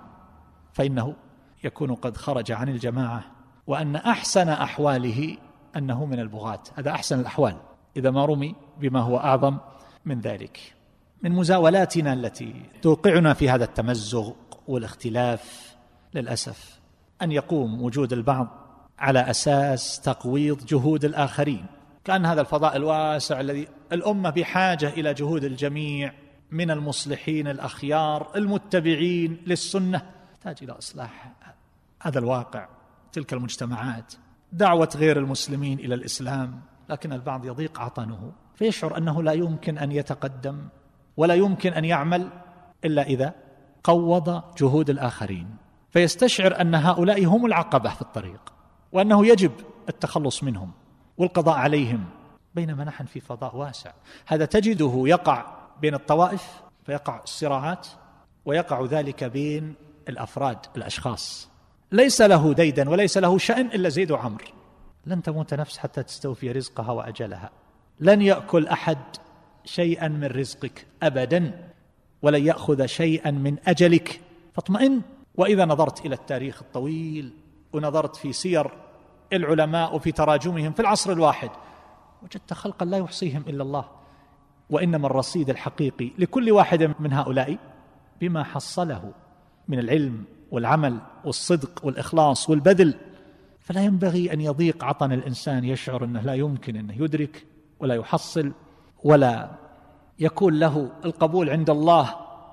فإنه يكون قد خرج عن الجماعة، وأن أحسن أحواله أنه من البغاة، هذا أحسن الأحوال إذا ما رمي بما هو أعظم من ذلك. من مزاولاتنا التي توقعنا في هذا التمزق والاختلاف للأسف أن يقوم وجود البعض على أساس تقويض جهود الآخرين، كأن هذا الفضاء الواسع الذي الأمة بحاجة إلى جهود الجميع من المصلحين الأخيار المتبعين للسنة، تحتاج إلى إصلاح هذا الواقع، تلك المجتمعات، دعوة غير المسلمين إلى الإسلام، لكن البعض يضيق عطنه فيشعر أنه لا يمكن أن ولا يمكن أن يعمل إلا إذا قوض جهود الآخرين، فيستشعر أن هؤلاء هم العقبة في الطريق، وأنه يجب التخلص منهم والقضاء عليهم، بينما نحن في فضاء واسع. هذا تجده يقع بين الطوائف، فيقع الصراعات، ويقع ذلك بين الأفراد الأشخاص، ليس له ديدا وليس له شأن إلا زيد وعمر. لن تموت نفس حتى تستوفي رزقها وأجلها، لن يأكل أحد شيئا من رزقك أبدا، ولن يأخذ شيئا من أجلك، فاطمئن. وإذا نظرت إلى التاريخ الطويل ونظرت في سير العلماء وفي تراجمهم في العصر الواحد، وجدت خلقا لا يحصيهم إلا الله، وإنما الرصيد الحقيقي لكل واحد من هؤلاء بما حصله من العلم والعمل والصدق والإخلاص والبذل. فلا ينبغي أن يضيق عطن الإنسان يشعر أنه لا يمكن أنه يدرك ولا يحصل ولا يكون له القبول عند الله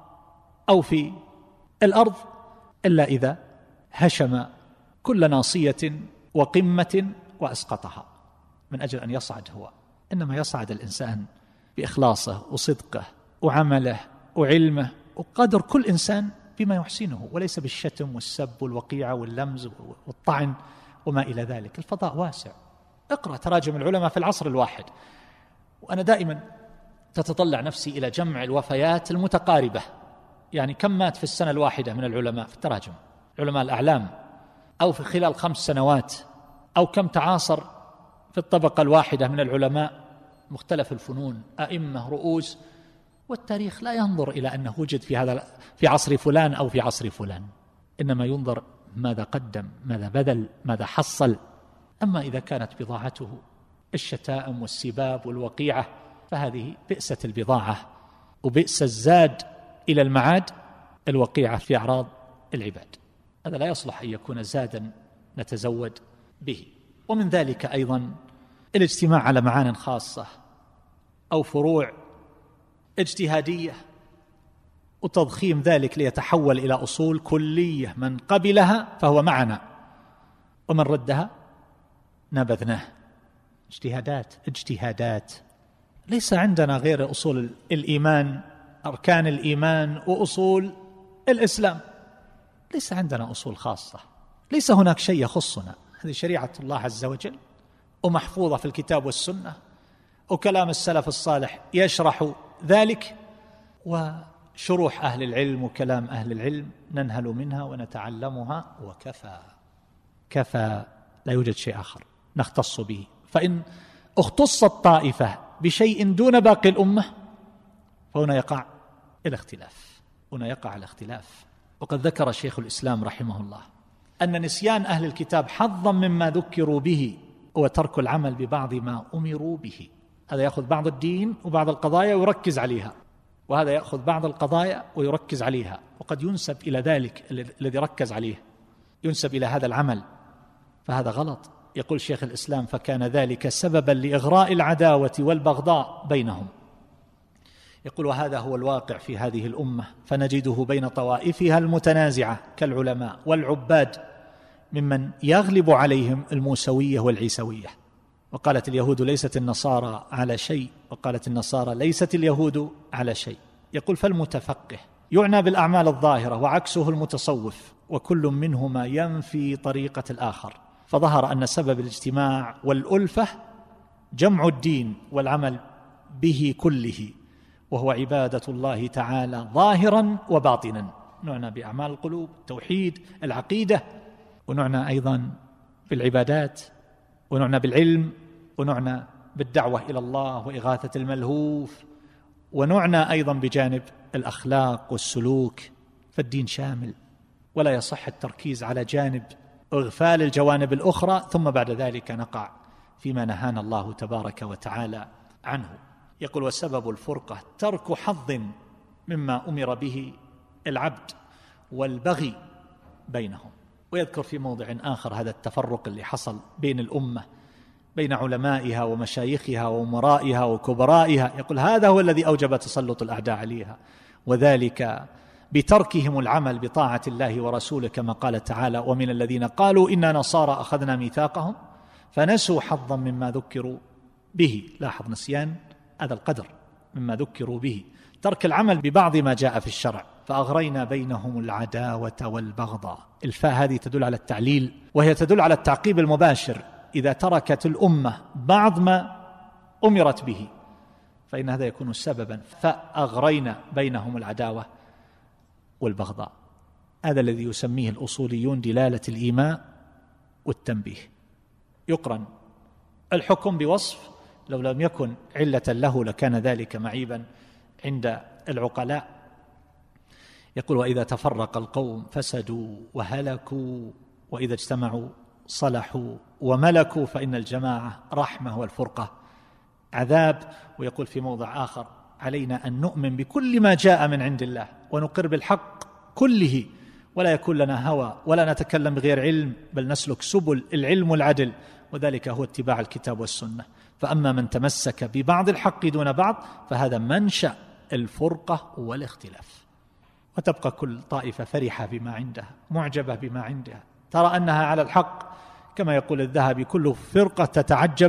أو في الأرض إلا إذا هشم كل ناصية وقمة وأسقطها من أجل أن يصعد هو. إنما يصعد الإنسان بإخلاصه وصدقه وعمله وعلمه وقدر كل إنسان بما يحسنه، وليس بالشتم والسب والوقيعة واللمز والطعن وما إلى ذلك. الفضاء واسع، اقرأ تراجم العلماء في العصر الواحد. وأنا دائما تتطلع نفسي إلى جمع الوفيات المتقاربة، يعني كم مات في السنة الواحدة من العلماء في التراجم، علماء الأعلام، أو في خلال 5 سنوات، أو كم تعاصر في الطبقة الواحدة من العلماء مختلف الفنون، أئمة، رؤوس. والتاريخ لا ينظر إلى أنه وجد في عصر فلان أو في عصر فلان، إنما ينظر ماذا قدم، ماذا بذل، ماذا حصل. أما إذا كانت بضاعته الشتائم والسباب والوقيعة فهذه بئست البضاعة وبئس الزاد إلى المعاد، الوقيعة في أعراض العباد. هذا لا يصلح أن يكون زادا نتزود به. ومن ذلك أيضا الاجتماع على معان خاصة أو فروع اجتهادية، وتضخيم ذلك ليتحول إلى أصول كلية، من قبلها فهو معنا ومن ردها نبذناه. اجتهادات. ليس عندنا غير أصول الإيمان، أركان الإيمان وأصول الإسلام، ليس عندنا أصول خاصة، ليس هناك شيء يخصنا. هذه شريعة الله عز وجل ومحفوظة في الكتاب والسنة، وكلام السلف الصالح يشرح ذلك، وشروح أهل العلم وكلام أهل العلم ننهل منها ونتعلمها، وكفى، لا يوجد شيء آخر نختص به. فإن اختصت طائفة بشيء دون باقي الأمة فهنا يقع الاختلاف. وقد ذكر شيخ الإسلام رحمه الله أن نسيان أهل الكتاب حظا مما ذكروا به وترك العمل ببعض ما أمروا به. هذا يأخذ بعض الدين وبعض القضايا ويركز عليها، وهذا يأخذ بعض القضايا ويركز عليها، وقد ينسب إلى ذلك الذي ركز عليه ينسب إلى هذا العمل، فهذا غلط. يقول شيخ الإسلام: فكان ذلك سببا لإغراء العداوة والبغضاء بينهم. يقول: وهذا هو الواقع في هذه الأمة، فنجده بين طوائفها المتنازعة كالعلماء والعباد ممن يغلب عليهم الموسوية والعيسوية. وقالت اليهود ليست النصارى على شيء، وقالت النصارى ليست اليهود على شيء. يقول: فالمتفقه يعنى بالأعمال الظاهرة وعكسه المتصوف، وكل منهما ينفي طريقة الآخر. فظهر أن سبب الاجتماع والألفة جمع الدين والعمل به كله، وهو عبادة الله تعالى ظاهرا وباطنا. نعنى بأعمال القلوب، التوحيد، العقيدة، ونعنى أيضا بالعبادات، ونعنى بالعلم، ونعنى بالدعوة إلى الله وإغاثة الملهوف، ونعنى أيضا بجانب الأخلاق والسلوك. فالدين شامل، ولا يصح التركيز على جانب وإغفال الجوانب الأخرى، ثم بعد ذلك نقع فيما نهانا الله تبارك وتعالى عنه. يقول: وسبب الفرقة ترك حظ مما أمر به العبد والبغي بينهم. ويذكر في موضع آخر هذا التفرق اللي حصل بين الأمة، بين علمائها ومشايخها وأمرائها وكبرائها. يقول: هذا هو الذي أوجب تسلط الأعداء عليها، وذلك بتركهم العمل بطاعة الله ورسوله، كما قال تعالى: ومن الذين قالوا إنا نصارى أخذنا ميثاقهم فنسوا حظا مما ذكروا به. لاحظ نسيان هذا القدر مما ذكروا به، ترك العمل ببعض ما جاء في الشرع فأغرينا بينهم العداوة والبغضاء. الفاء هذه تدل على التعليل، وهي تدل على التعقيب المباشر. إذا تركت الأمة بعض ما أمرت به فإن هذا يكون سببا، فأغرينا بينهم العداوة والبغضاء. هذا الذي يسميه الأصوليون دلالة الإيماء والتنبيه. يقرن الحكم بوصف لو لم يكن علة له لكان ذلك معيبا عند العقلاء. يقول: وإذا تفرق القوم فسدوا وهلكوا، وإذا اجتمعوا صلحوا وملكوا، فإن الجماعة رحمة والفرقة عذاب. ويقول في موضع آخر: علينا أن نؤمن بكل ما جاء من عند الله ونقر بالحق كله، ولا يكون لنا هوى ولا نتكلم بغير علم، بل نسلك سبل العلم والعدل، وذلك هو اتباع الكتاب والسنة. فأما من تمسك ببعض الحق دون بعض فهذا منشأ الفرقة والاختلاف. وتبقى كل طائفة فرحة بما عندها، معجبة بما عندها، ترى أنها على الحق. كما يقول الذهبي: كل فرقة تتعجب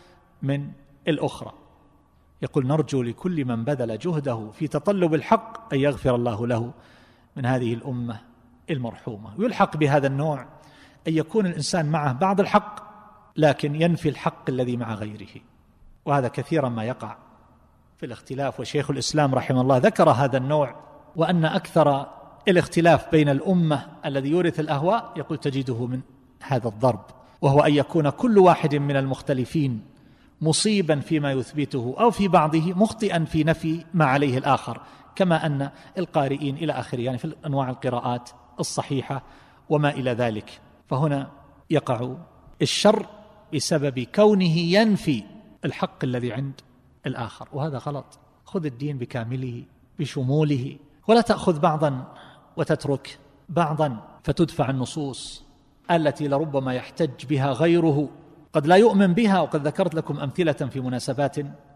من الأخرى. يقول: نرجو لكل من بذل جهده في تطلب الحق أن يغفر الله له من هذه الأمة المرحومة. يلحق بهذا النوع أن يكون الإنسان معه بعض الحق لكن ينفي الحق الذي مع غيره، وهذا كثيرا ما يقع في الاختلاف. وشيخ الإسلام رحمه الله ذكر هذا النوع، وأن أكثر الاختلاف بين الأمة الذي يورث الأهواء يقول تجده من هذا الضرب، وهو أن يكون كل واحد من المختلفين مصيبا فيما يثبته أو في بعضه مخطئا في نفي ما عليه الآخر، كما أن القارئين إلى آخره، يعني في أنواع القراءات الصحيحة وما إلى ذلك. فهنا يقع الشر بسبب كونه ينفي الحق الذي عند الآخر، وهذا غلط. خذ الدين بكامله بشموله، ولا تأخذ بعضا وتترك بعضا فتدفع النصوص التي لربما يحتج بها غيره قد لا يؤمن بها. وقد ذكرت لكم أمثلة في مناسبات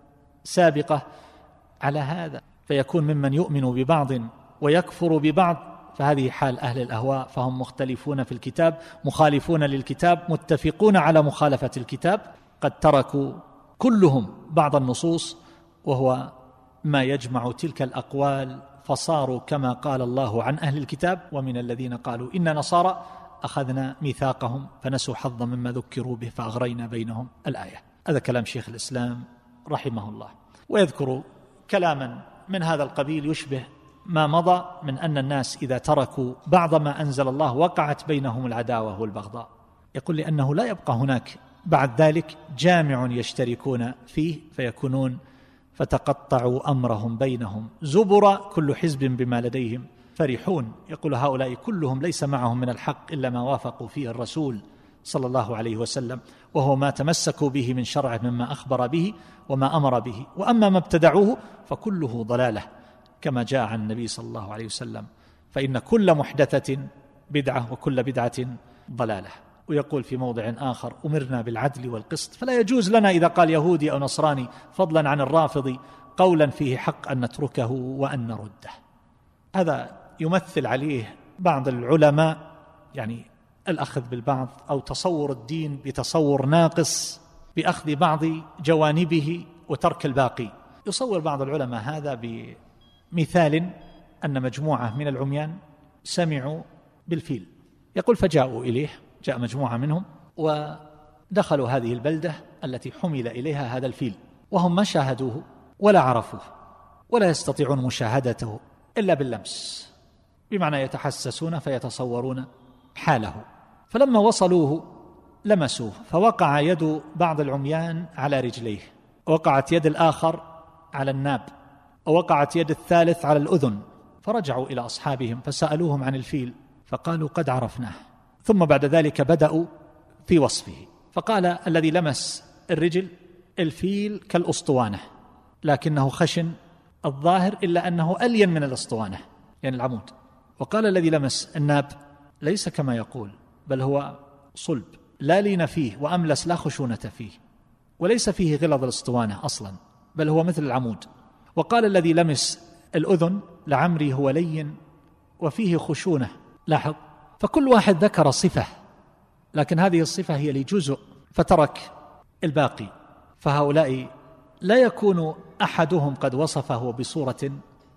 سابقة على هذا، فيكون ممن يؤمن ببعض ويكفر ببعض، فهذه حال أهل الأهواء، فهم مختلفون في الكتاب، مخالفون للكتاب، متفقون على مخالفة الكتاب، قد تركوا كلهم بعض النصوص، وهو ما يجمع تلك الأقوال، فصاروا كما قال الله عن أهل الكتاب: ومن الذين قالوا إنا نصارى أخذنا ميثاقهم فنسوا حظا مما ذكروا به فأغرينا بينهم الآية. هذا كلام شيخ الإسلام رحمه الله. ويذكر كلاما من هذا القبيل يشبه ما مضى من أن الناس إذا تركوا بعض ما أنزل الله وقعت بينهم العداوة والبغضاء. يقول: لأنه لا يبقى هناك بعد ذلك جامع يشتركون فيه فيكونون فتقطعوا أمرهم بينهم زبرا كل حزب بما لديهم فرحون. يقول: هؤلاء كلهم ليس معهم من الحق إلا ما وافقوا فيه الرسول صلى الله عليه وسلم، وهو ما تمسكوا به من شرع مما أخبر به وما أمر به، وأما ما ابتدعوه فكله ضلالة، كما جاء عن النبي صلى الله عليه وسلم: فإن كل محدثة بدعة وكل بدعة ضلالة. ويقول في موضع آخر: أمرنا بالعدل والقسط، فلا يجوز لنا إذا قال يهودي أو نصراني فضلا عن الرافضي قولا فيه حق أن نتركه وأن نرده. هذا يمثل عليه بعض العلماء يعني الأخذ بالبعض، أو تصور الدين بتصور ناقص بأخذ بعض جوانبه وترك الباقي. يصور بعض العلماء هذا بمثال أن مجموعة من العميان سمعوا بالفيل، يقول: فجاءوا إليه، جاء مجموعة منهم ودخلوا هذه البلدة التي حمل إليها هذا الفيل، وهم ما شاهدوه ولا عرفوه ولا يستطيعون مشاهدته إلا باللمس، بمعنى يتحسسون فيتصورون حاله. فلما وصلوه لمسوه، فوقع يد بعض العميان على رجليه، وقعت يد الآخر على الناب، ووقعت يد الثالث على الأذن. فرجعوا إلى أصحابهم فسألوهم عن الفيل فقالوا: قد عرفناه. ثم بعد ذلك بدأوا في وصفه، فقال الذي لمس الرجل: الفيل كالأسطوانة، لكنه خشن الظاهر إلا أنه ألين من الأسطوانة يعني العمود. وقال الذي لمس الناب: ليس كما يقول، بل هو صلب لا لين فيه وأملس لا خشونة فيه، وليس فيه غلظ الأسطوانة أصلا، بل هو مثل العمود. وقال الذي لمس الأذن: لعمري هو لين وفيه خشونة. لاحظ، فكل واحد ذكر صفة، لكن هذه الصفة هي لجزء فترك الباقي. فهؤلاء لا يكون أحدهم قد وصفه بصورة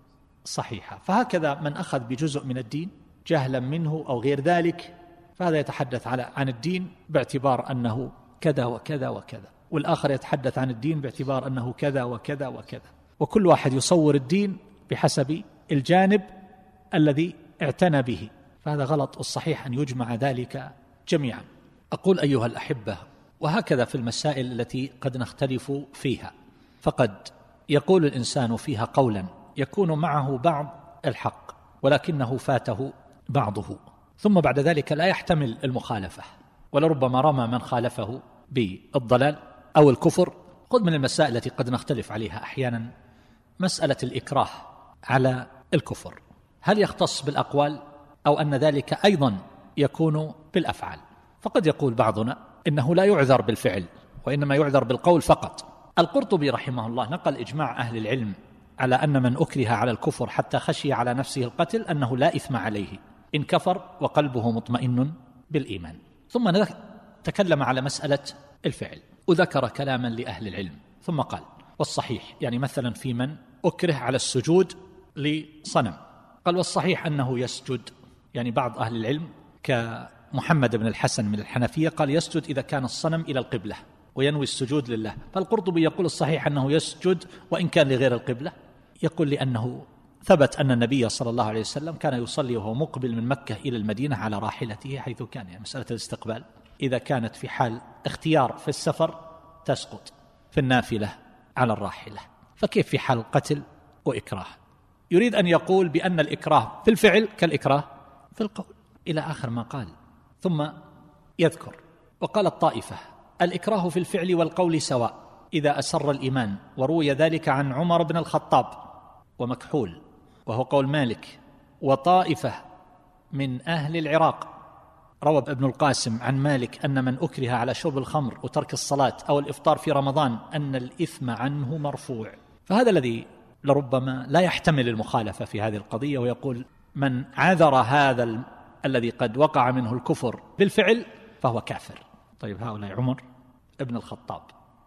صحيحة. فهكذا من أخذ بجزء من الدين جهلا منه أو غير ذلك، فهذا يتحدث عن الدين باعتبار أنه كذا وكذا وكذا، والآخر يتحدث عن الدين باعتبار أنه كذا وكذا وكذا، وكل واحد يصور الدين بحسب الجانب الذي اعتنى به، فهذا غلط. الصحيح أن يجمع ذلك جميعا. أقول أيها الأحبة، وهكذا في المسائل التي قد نختلف فيها، فقد يقول الإنسان فيها قولا يكون معه بعض الحق ولكنه فاته بعضه، ثم بعد ذلك لا يحتمل المخالفة، ولربما رمى من خالفه بالضلال أو الكفر. خذ من المسائل التي قد نختلف عليها أحيانا مسألة الإكراه على الكفر، هل يختص بالأقوال أو أن ذلك أيضا يكون بالأفعال؟ فقد يقول بعضنا إنه لا يعذر بالفعل وإنما يعذر بالقول فقط. القرطبي رحمه الله نقل إجماع أهل العلم على أن من أكره على الكفر حتى خشي على نفسه القتل أنه لا إثم عليه إن كفر وقلبه مطمئن بالإيمان. ثم تكلم على مسألة الفعل وذكر كلاما لأهل العلم، ثم قال والصحيح، يعني مثلا في من أكره على السجود لصنم، قال والصحيح أنه يسجد، يعني بعض أهل العلم كمحمد بن الحسن من الحنفية قال يسجد إذا كان الصنم إلى القبلة وينوي السجود لله، فالقرطبي يقول الصحيح أنه يسجد وإن كان لغير القبلة. يقول لأنه ثبت أن النبي صلى الله عليه وسلم كان يصلي وهو مقبل من مكة إلى المدينة على راحلته حيث كان، يعني مسألة الاستقبال إذا كانت في حال اختيار في السفر تسقط في النافلة على الراحلة، فكيف في حال قتل وإكراه؟ يريد أن يقول بأن الإكراه في الفعل كالإكراه في القول إلى آخر ما قال. ثم يذكر وقال الطائفة الإكراه في الفعل والقول سواء إذا أسر الإيمان، وروي ذلك عن عمر بن الخطاب ومكحول وهو قول مالك، وطائفة من أهل العراق روى ابن القاسم عن مالك أن من أكره على شرب الخمر وترك الصلاة أو الإفطار في رمضان أن الإثم عنه مرفوع. فهذا الذي لربما لا يحتمل المخالفة في هذه القضية، ويقول من عذر هذا الذي قد وقع منه الكفر بالفعل فهو كافر. طيب هؤلاء عمر ابن الخطاب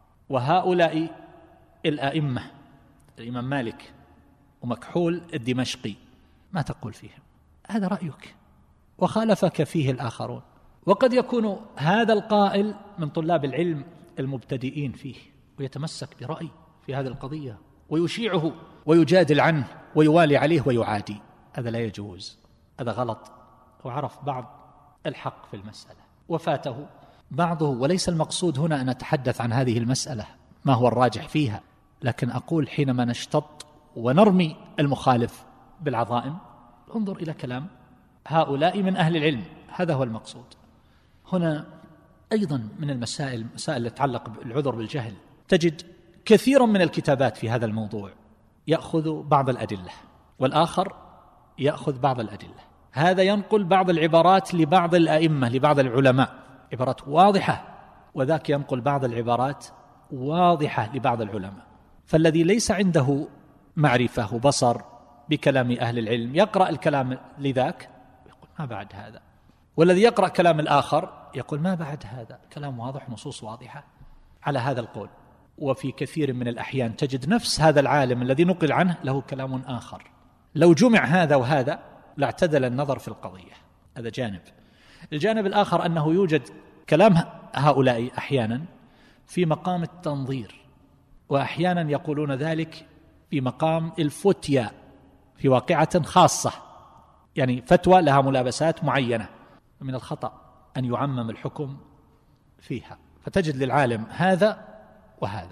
وهؤلاء الأئمة الإمام مالك ومكحول الدمشقي ما تقول فيهم؟ هذا رأيك وخالفك فيه الآخرون، وقد يكون هذا القائل من طلاب العلم المبتدئين فيه ويتمسك برأي في هذه القضية ويشيعه ويجادل عنه ويوالي عليه ويعادي. هذا لا يجوز، هذا غلط، وعرف بعض الحق في المسألة وفاته بعضه. وليس المقصود هنا أن نتحدث عن هذه المسألة ما هو الراجح فيها، لكن أقول حينما نشتط ونرمي المخالف بالعظائم انظر إلى كلام هؤلاء من أهل العلم، هذا هو المقصود. هنا أيضا من المسائل التي تتعلق بالعذر بالجهل، تجد كثيرا من الكتابات في هذا الموضوع يأخذ بعض الأدلة والآخر يأخذ بعض الأدلة، هذا ينقل بعض العبارات لبعض الأئمة لبعض العلماء عبارات واضحة، وذاك ينقل بعض العبارات واضحة لبعض العلماء. فالذي ليس عنده معرفة وبصر بكلام أهل العلم يقرأ الكلام لذاك يقول ما بعد هذا، والذي يقرأ كلام الآخر يقول ما بعد هذا، كلام واضح نصوص واضحة على هذا القول. وفي كثير من الأحيان تجد نفس هذا العالم الذي نقل عنه له كلام آخر، لو جمع هذا وهذا لاعتدل النظر في القضية. هذا جانب. الجانب الآخر أنه يوجد كلام هؤلاء أحيانا في مقام التنظير، وأحيانا يقولون ذلك في مقام الفتيا في واقعة خاصة، يعني فتوى لها ملابسات معينة. من الخطأ أن يعمم الحكم فيها، فتجد للعالم هذا وهذا.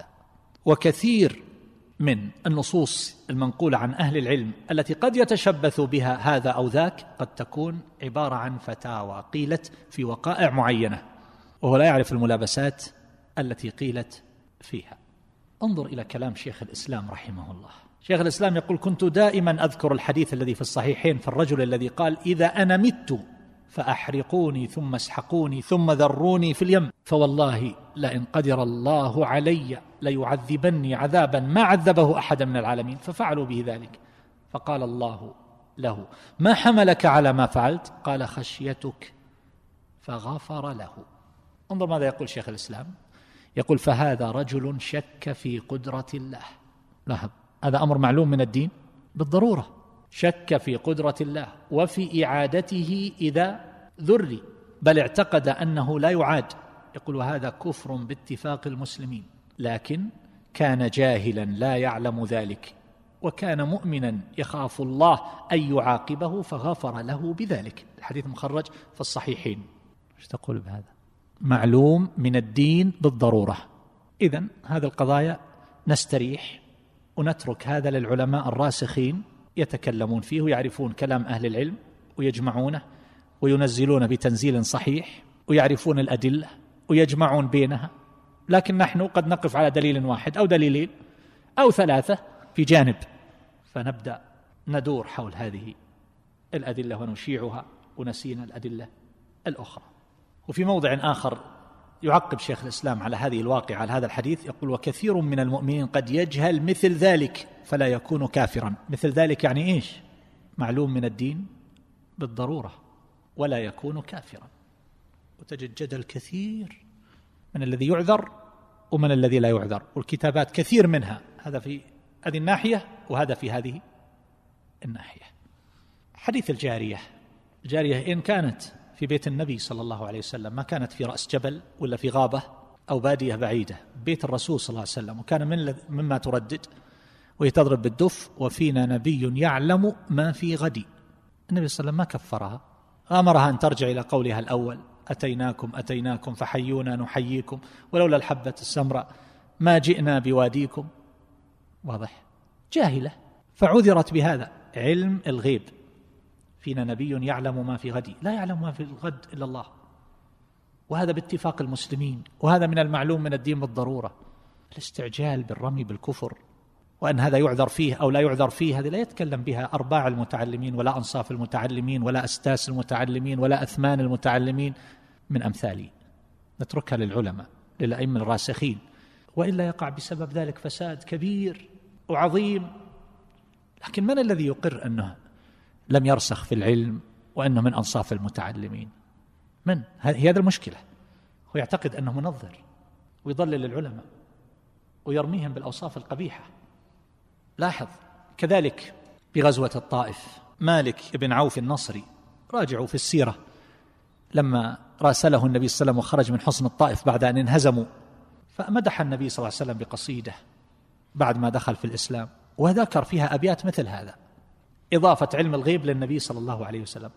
وكثير من النصوص المنقولة عن أهل العلم التي قد يتشبث بها هذا أو ذاك قد تكون عبارة عن فتاوى قيلت في وقائع معينة وهو لا يعرف الملابسات التي قيلت فيها. انظر إلى كلام شيخ الإسلام رحمه الله. شيخ الإسلام يقول كنت دائما أذكر الحديث الذي في الصحيحين في الرجل الذي قال إذا أنا مت فأحرقوني ثم اسحقوني ثم ذروني في اليم، فوالله لئن قدر الله علي ليعذبني عذابا ما عذبه أحد من العالمين. ففعلوا به ذلك، فقال الله له ما حملك على ما فعلت؟ قال خشيتك، فغفر له. انظر ماذا يقول شيخ الإسلام، يقول فهذا رجل شك في قدرة الله. لاحظ هذا أمر معلوم من الدين بالضرورة، شك في قدرة الله وفي إعادته إذا ذري، بل اعتقد أنه لا يعاد. يقول وهذا كفر باتفاق المسلمين، لكن كان جاهلا لا يعلم ذلك، وكان مؤمنا يخاف الله أن يعاقبه فغفر له بذلك. الحديث مخرج في الصحيحين. ايش تقول بهذا؟ معلوم من الدين بالضرورة. إذن هذه القضايا نستريح ونترك هذا للعلماء الراسخين يتكلمون فيه ويعرفون كلام أهل العلم ويجمعونه وينزلون بتنزيل صحيح ويعرفون الأدلة ويجمعون بينها. لكن نحن قد نقف على دليل واحد أو دليلين أو ثلاثة في جانب، فنبدأ ندور حول هذه الأدلة ونشيعها ونسينا الأدلة الأخرى. وفي موضع آخر يعقب شيخ الإسلام على هذه الواقعة، على هذا الحديث، يقول وكثير من المؤمنين قد يجهل مثل ذلك فلا يكون كافرا. مثل ذلك يعني إيش؟ معلوم من الدين بالضرورة ولا يكون كافرا. وتجد جدل كثير من الذي يعذر ومن الذي لا يعذر، والكتابات كثير منها، هذا في هذه الناحية وهذا في هذه الناحية. حديث الجارية إن كانت في بيت النبي صلى الله عليه وسلم، ما كانت في رأس جبل ولا في غابة أو بادية بعيدة، بيت الرسول صلى الله عليه وسلم، وكان مما تردد وهي تضرب بالدف وفينا نبي يعلم ما في غد. النبي صلى الله عليه وسلم ما كفرها، أمرها أن ترجع إلى قولها الأول أتيناكم فحيونا نحييكم ولولا الحبة السمراء ما جئنا بواديكم. واضح؟ جاهلة فعذرت بهذا. علم الغيب، فينا نبي يعلم ما في غد، لا يعلم ما في الغد إلا الله، وهذا باتفاق المسلمين، وهذا من المعلوم من الدين بالضرورة. الاستعجال بالرمي بالكفر وأن هذا يعذر فيه أو لا يعذر فيه، هذه لا يتكلم بها أرباع المتعلمين ولا أنصاف المتعلمين ولا أستاس المتعلمين ولا أثمان المتعلمين من أمثالي. نتركها للعلماء للأئمة الراسخين، وإلا يقع بسبب ذلك فساد كبير وعظيم. لكن من الذي يقر أنه لم يرسخ في العلم وأنه من أنصاف المتعلمين؟ من؟ هذه المشكلة. هو يعتقد أنه منظر ويضلل العلماء ويرميهم بالأوصاف القبيحة. لاحظ كذلك بغزوة الطائف، مالك بن عوف النصري، راجعوا في السيرة، لما راسله النبي صلى الله عليه وسلم وخرج من حصن الطائف بعد أن انهزموا، فمدح النبي صلى الله عليه وسلم بقصيدة بعد ما دخل في الإسلام، وذكر فيها أبيات مثل هذا، إضافة علم الغيب للنبي صلى الله عليه وسلم.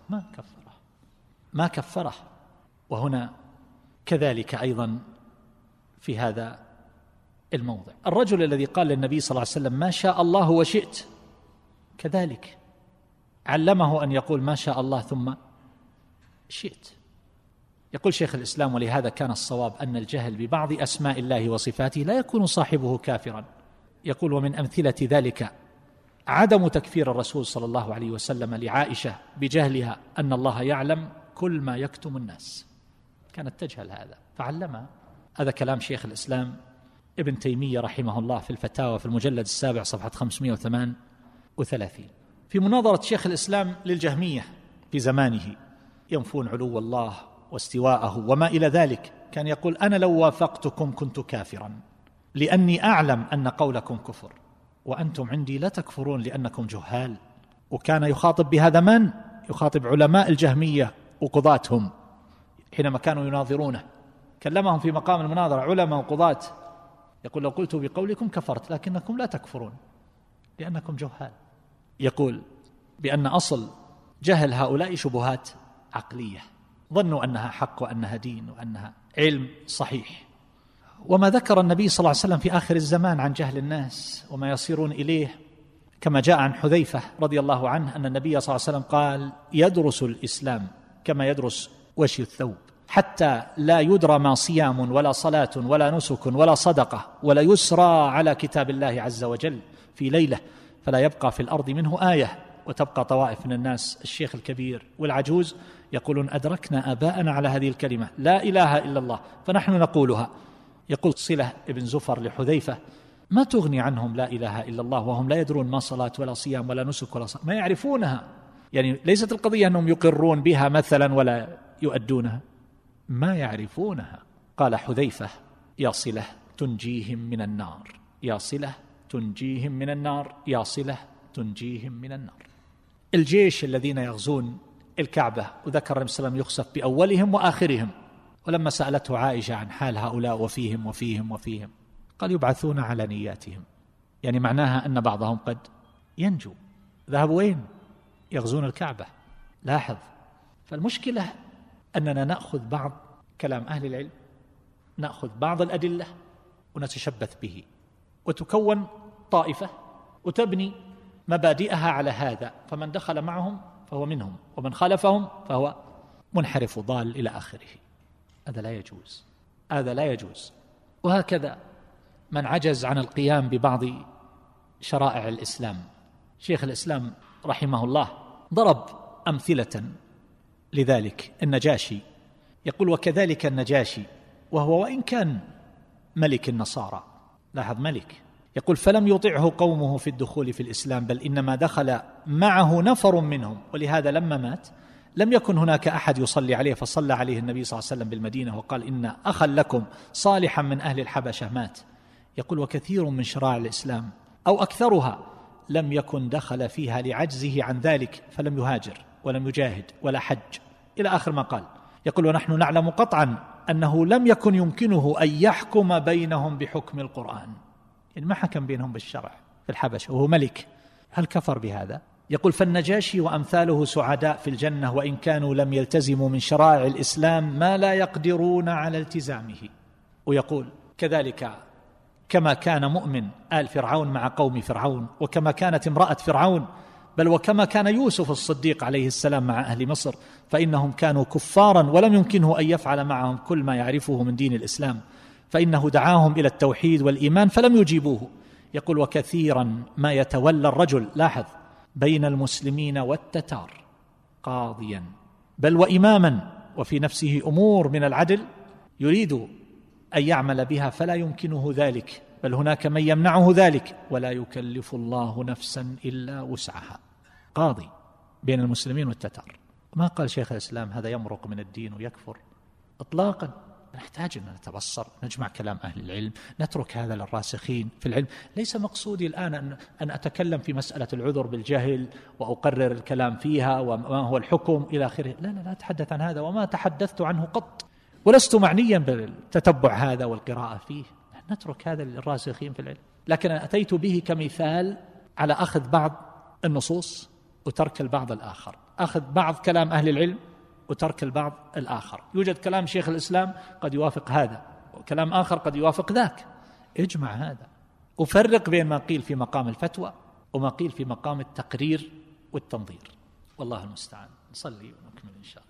ما كفره. وهنا كذلك أيضا في هذا الموضع الرجل الذي قال للنبي صلى الله عليه وسلم ما شاء الله وشئت، كذلك علمه أن يقول ما شاء الله ثم شئت. يقول شيخ الإسلام ولهذا كان الصواب أن الجهل ببعض أسماء الله وصفاته لا يكون صاحبه كافرا. يقول ومن أمثلة ذلك عدم تكفير الرسول صلى الله عليه وسلم لعائشة بجهلها أن الله يعلم كل ما يكتم الناس، كانت تجهل هذا فعلمها. هذا كلام شيخ الإسلام ابن تيمية رحمه الله في الفتاوى في المجلد 7 صفحة 538. في مناظرة شيخ الإسلام للجهمية في زمانه ينفون علو الله واستواءه وما إلى ذلك، كان يقول أنا لو وافقتكم كنت كافرا لأني أعلم أن قولكم كفر وأنتم عندي لا تكفرون لأنكم جهال. وكان يخاطب بهذا من؟ يخاطب علماء الجهمية وقضاتهم حينما كانوا يناظرونه، كلمهم في مقام المناظرة علماء وقضاة، يقول لو قلت بقولكم كفرت لكنكم لا تكفرون لأنكم جهال. يقول بأن أصل جهل هؤلاء شبهات عقلية، ظنوا أنها حق وأنها دين وأنها علم صحيح. وما ذكر النبي صلى الله عليه وسلم في آخر الزمان عن جهل الناس وما يصيرون إليه، كما جاء عن حذيفة رضي الله عنه أن النبي صلى الله عليه وسلم قال يدرس الإسلام كما يدرس وشي الثوب، حتى لا يدرى ما صيام ولا صلاة ولا نسك ولا صدقة ولا يسرى على كتاب الله عز وجل في ليلة فلا يبقى في الأرض منه آية، وتبقى طوائف من الناس الشيخ الكبير والعجوز يقولون أدركنا آباءنا على هذه الكلمة لا إله إلا الله فنحن نقولها. يقول صلة ابن زفر لحذيفة ما تغني عنهم لا إله إلا الله وهم لا يدرون ما صلاة ولا صيام ولا نسك ولا صلاة، ما يعرفونها. يعني ليست القضية أنهم يقرون بها مثلا ولا يؤدونها، ما يعرفونها. قال حذيفة يا صلة تنجيهم من النار، يا صلة تنجيهم من النار، يا صلة تنجيهم من النار. الجيش الذين يغزون الكعبة، وذكر النبي صلى الله عليه وسلم يخسف بأولهم وآخرهم. ولما سألته عائشة عن حال هؤلاء وفيهم وفيهم وفيهم قال يبعثون على نياتهم، يعني معناها أن بعضهم قد ينجو. ذهبوا وين؟ يغزون الكعبة. لاحظ، فالمشكلة أننا نأخذ بعض كلام أهل العلم، نأخذ بعض الأدلة ونتشبث به، وتكون طائفة وتبني مبادئها على هذا، فمن دخل معهم فهو منهم، ومن خالفهم فهو منحرف ضال إلى آخره. هذا لا يجوز، هذا لا يجوز. وهكذا من عجز عن القيام ببعض شرائع الإسلام. شيخ الإسلام رحمه الله ضرب أمثلة لذلك. النجاشي يقول: وكذلك النجاشي وهو وإن كان ملك النصارى، لاحظ ملك، يقول: فلم يطعه قومه في الدخول في الإسلام، بل إنما دخل معه نفر منهم، ولهذا لما مات لم يكن هناك أحد يصلي عليه، فصلى عليه النبي صلى الله عليه وسلم بالمدينة وقال: إن أخا لكم صالحا من أهل الحبشة مات. يقول: وكثير من شرائع الإسلام أو أكثرها لم يكن دخل فيها لعجزه عن ذلك، فلم يهاجر ولم يجاهد ولا حج، إلى آخر ما قال. يقول: ونحن نعلم قطعا أنه لم يكن يمكنه أن يحكم بينهم بحكم القرآن، يعني ما حكم بينهم بالشرع في الحبشة وهو ملك. هل كفر بهذا؟ يقول: فالنجاشي وأمثاله سعداء في الجنة، وإن كانوا لم يلتزموا من شرائع الإسلام ما لا يقدرون على التزامه. ويقول: كذلك كما كان مؤمن آل فرعون مع قوم فرعون، وكما كانت امرأة فرعون، بل وكما كان يوسف الصديق عليه السلام مع أهل مصر، فإنهم كانوا كفارا ولم يمكنه أن يفعل معهم كل ما يعرفه من دين الإسلام، فإنه دعاهم إلى التوحيد والإيمان فلم يجيبوه. يقول: وكثيرا ما يتولى الرجل، لاحظ، بين المسلمين والتتار قاضيا بل وإماما، وفي نفسه أمور من العدل يريد أن يعمل بها فلا يمكنه ذلك، بل هناك من يمنعه ذلك، ولا يكلف الله نفسا إلا وسعها. قاضي بين المسلمين والتتار. ما قال شيخ الإسلام هذا يمرق من الدين ويكفر إطلاقا. نحتاج أن نتبصر، نجمع كلام أهل العلم، نترك هذا للراسخين في العلم. ليس مقصودي الآن أن أتكلم في مسألة العذر بالجهل وأقرر الكلام فيها وما هو الحكم إلى آخره. لا أتحدث عن هذا، وما تحدثت عنه قط، ولست معنيا بالتتبع هذا والقراءة فيه. نترك هذا للراسخين في العلم. لكن أتيت به كمثال على أخذ بعض النصوص وترك البعض الآخر، أخذ بعض كلام أهل العلم وترك البعض الآخر. يوجد كلام شيخ الإسلام قد يوافق هذا، وكلام آخر قد يوافق ذاك. اجمع هذا وفرق بين ما قيل في مقام الفتوى وما قيل في مقام التقرير والتنظير. والله المستعان. نصلي ونكمل إن شاء الله.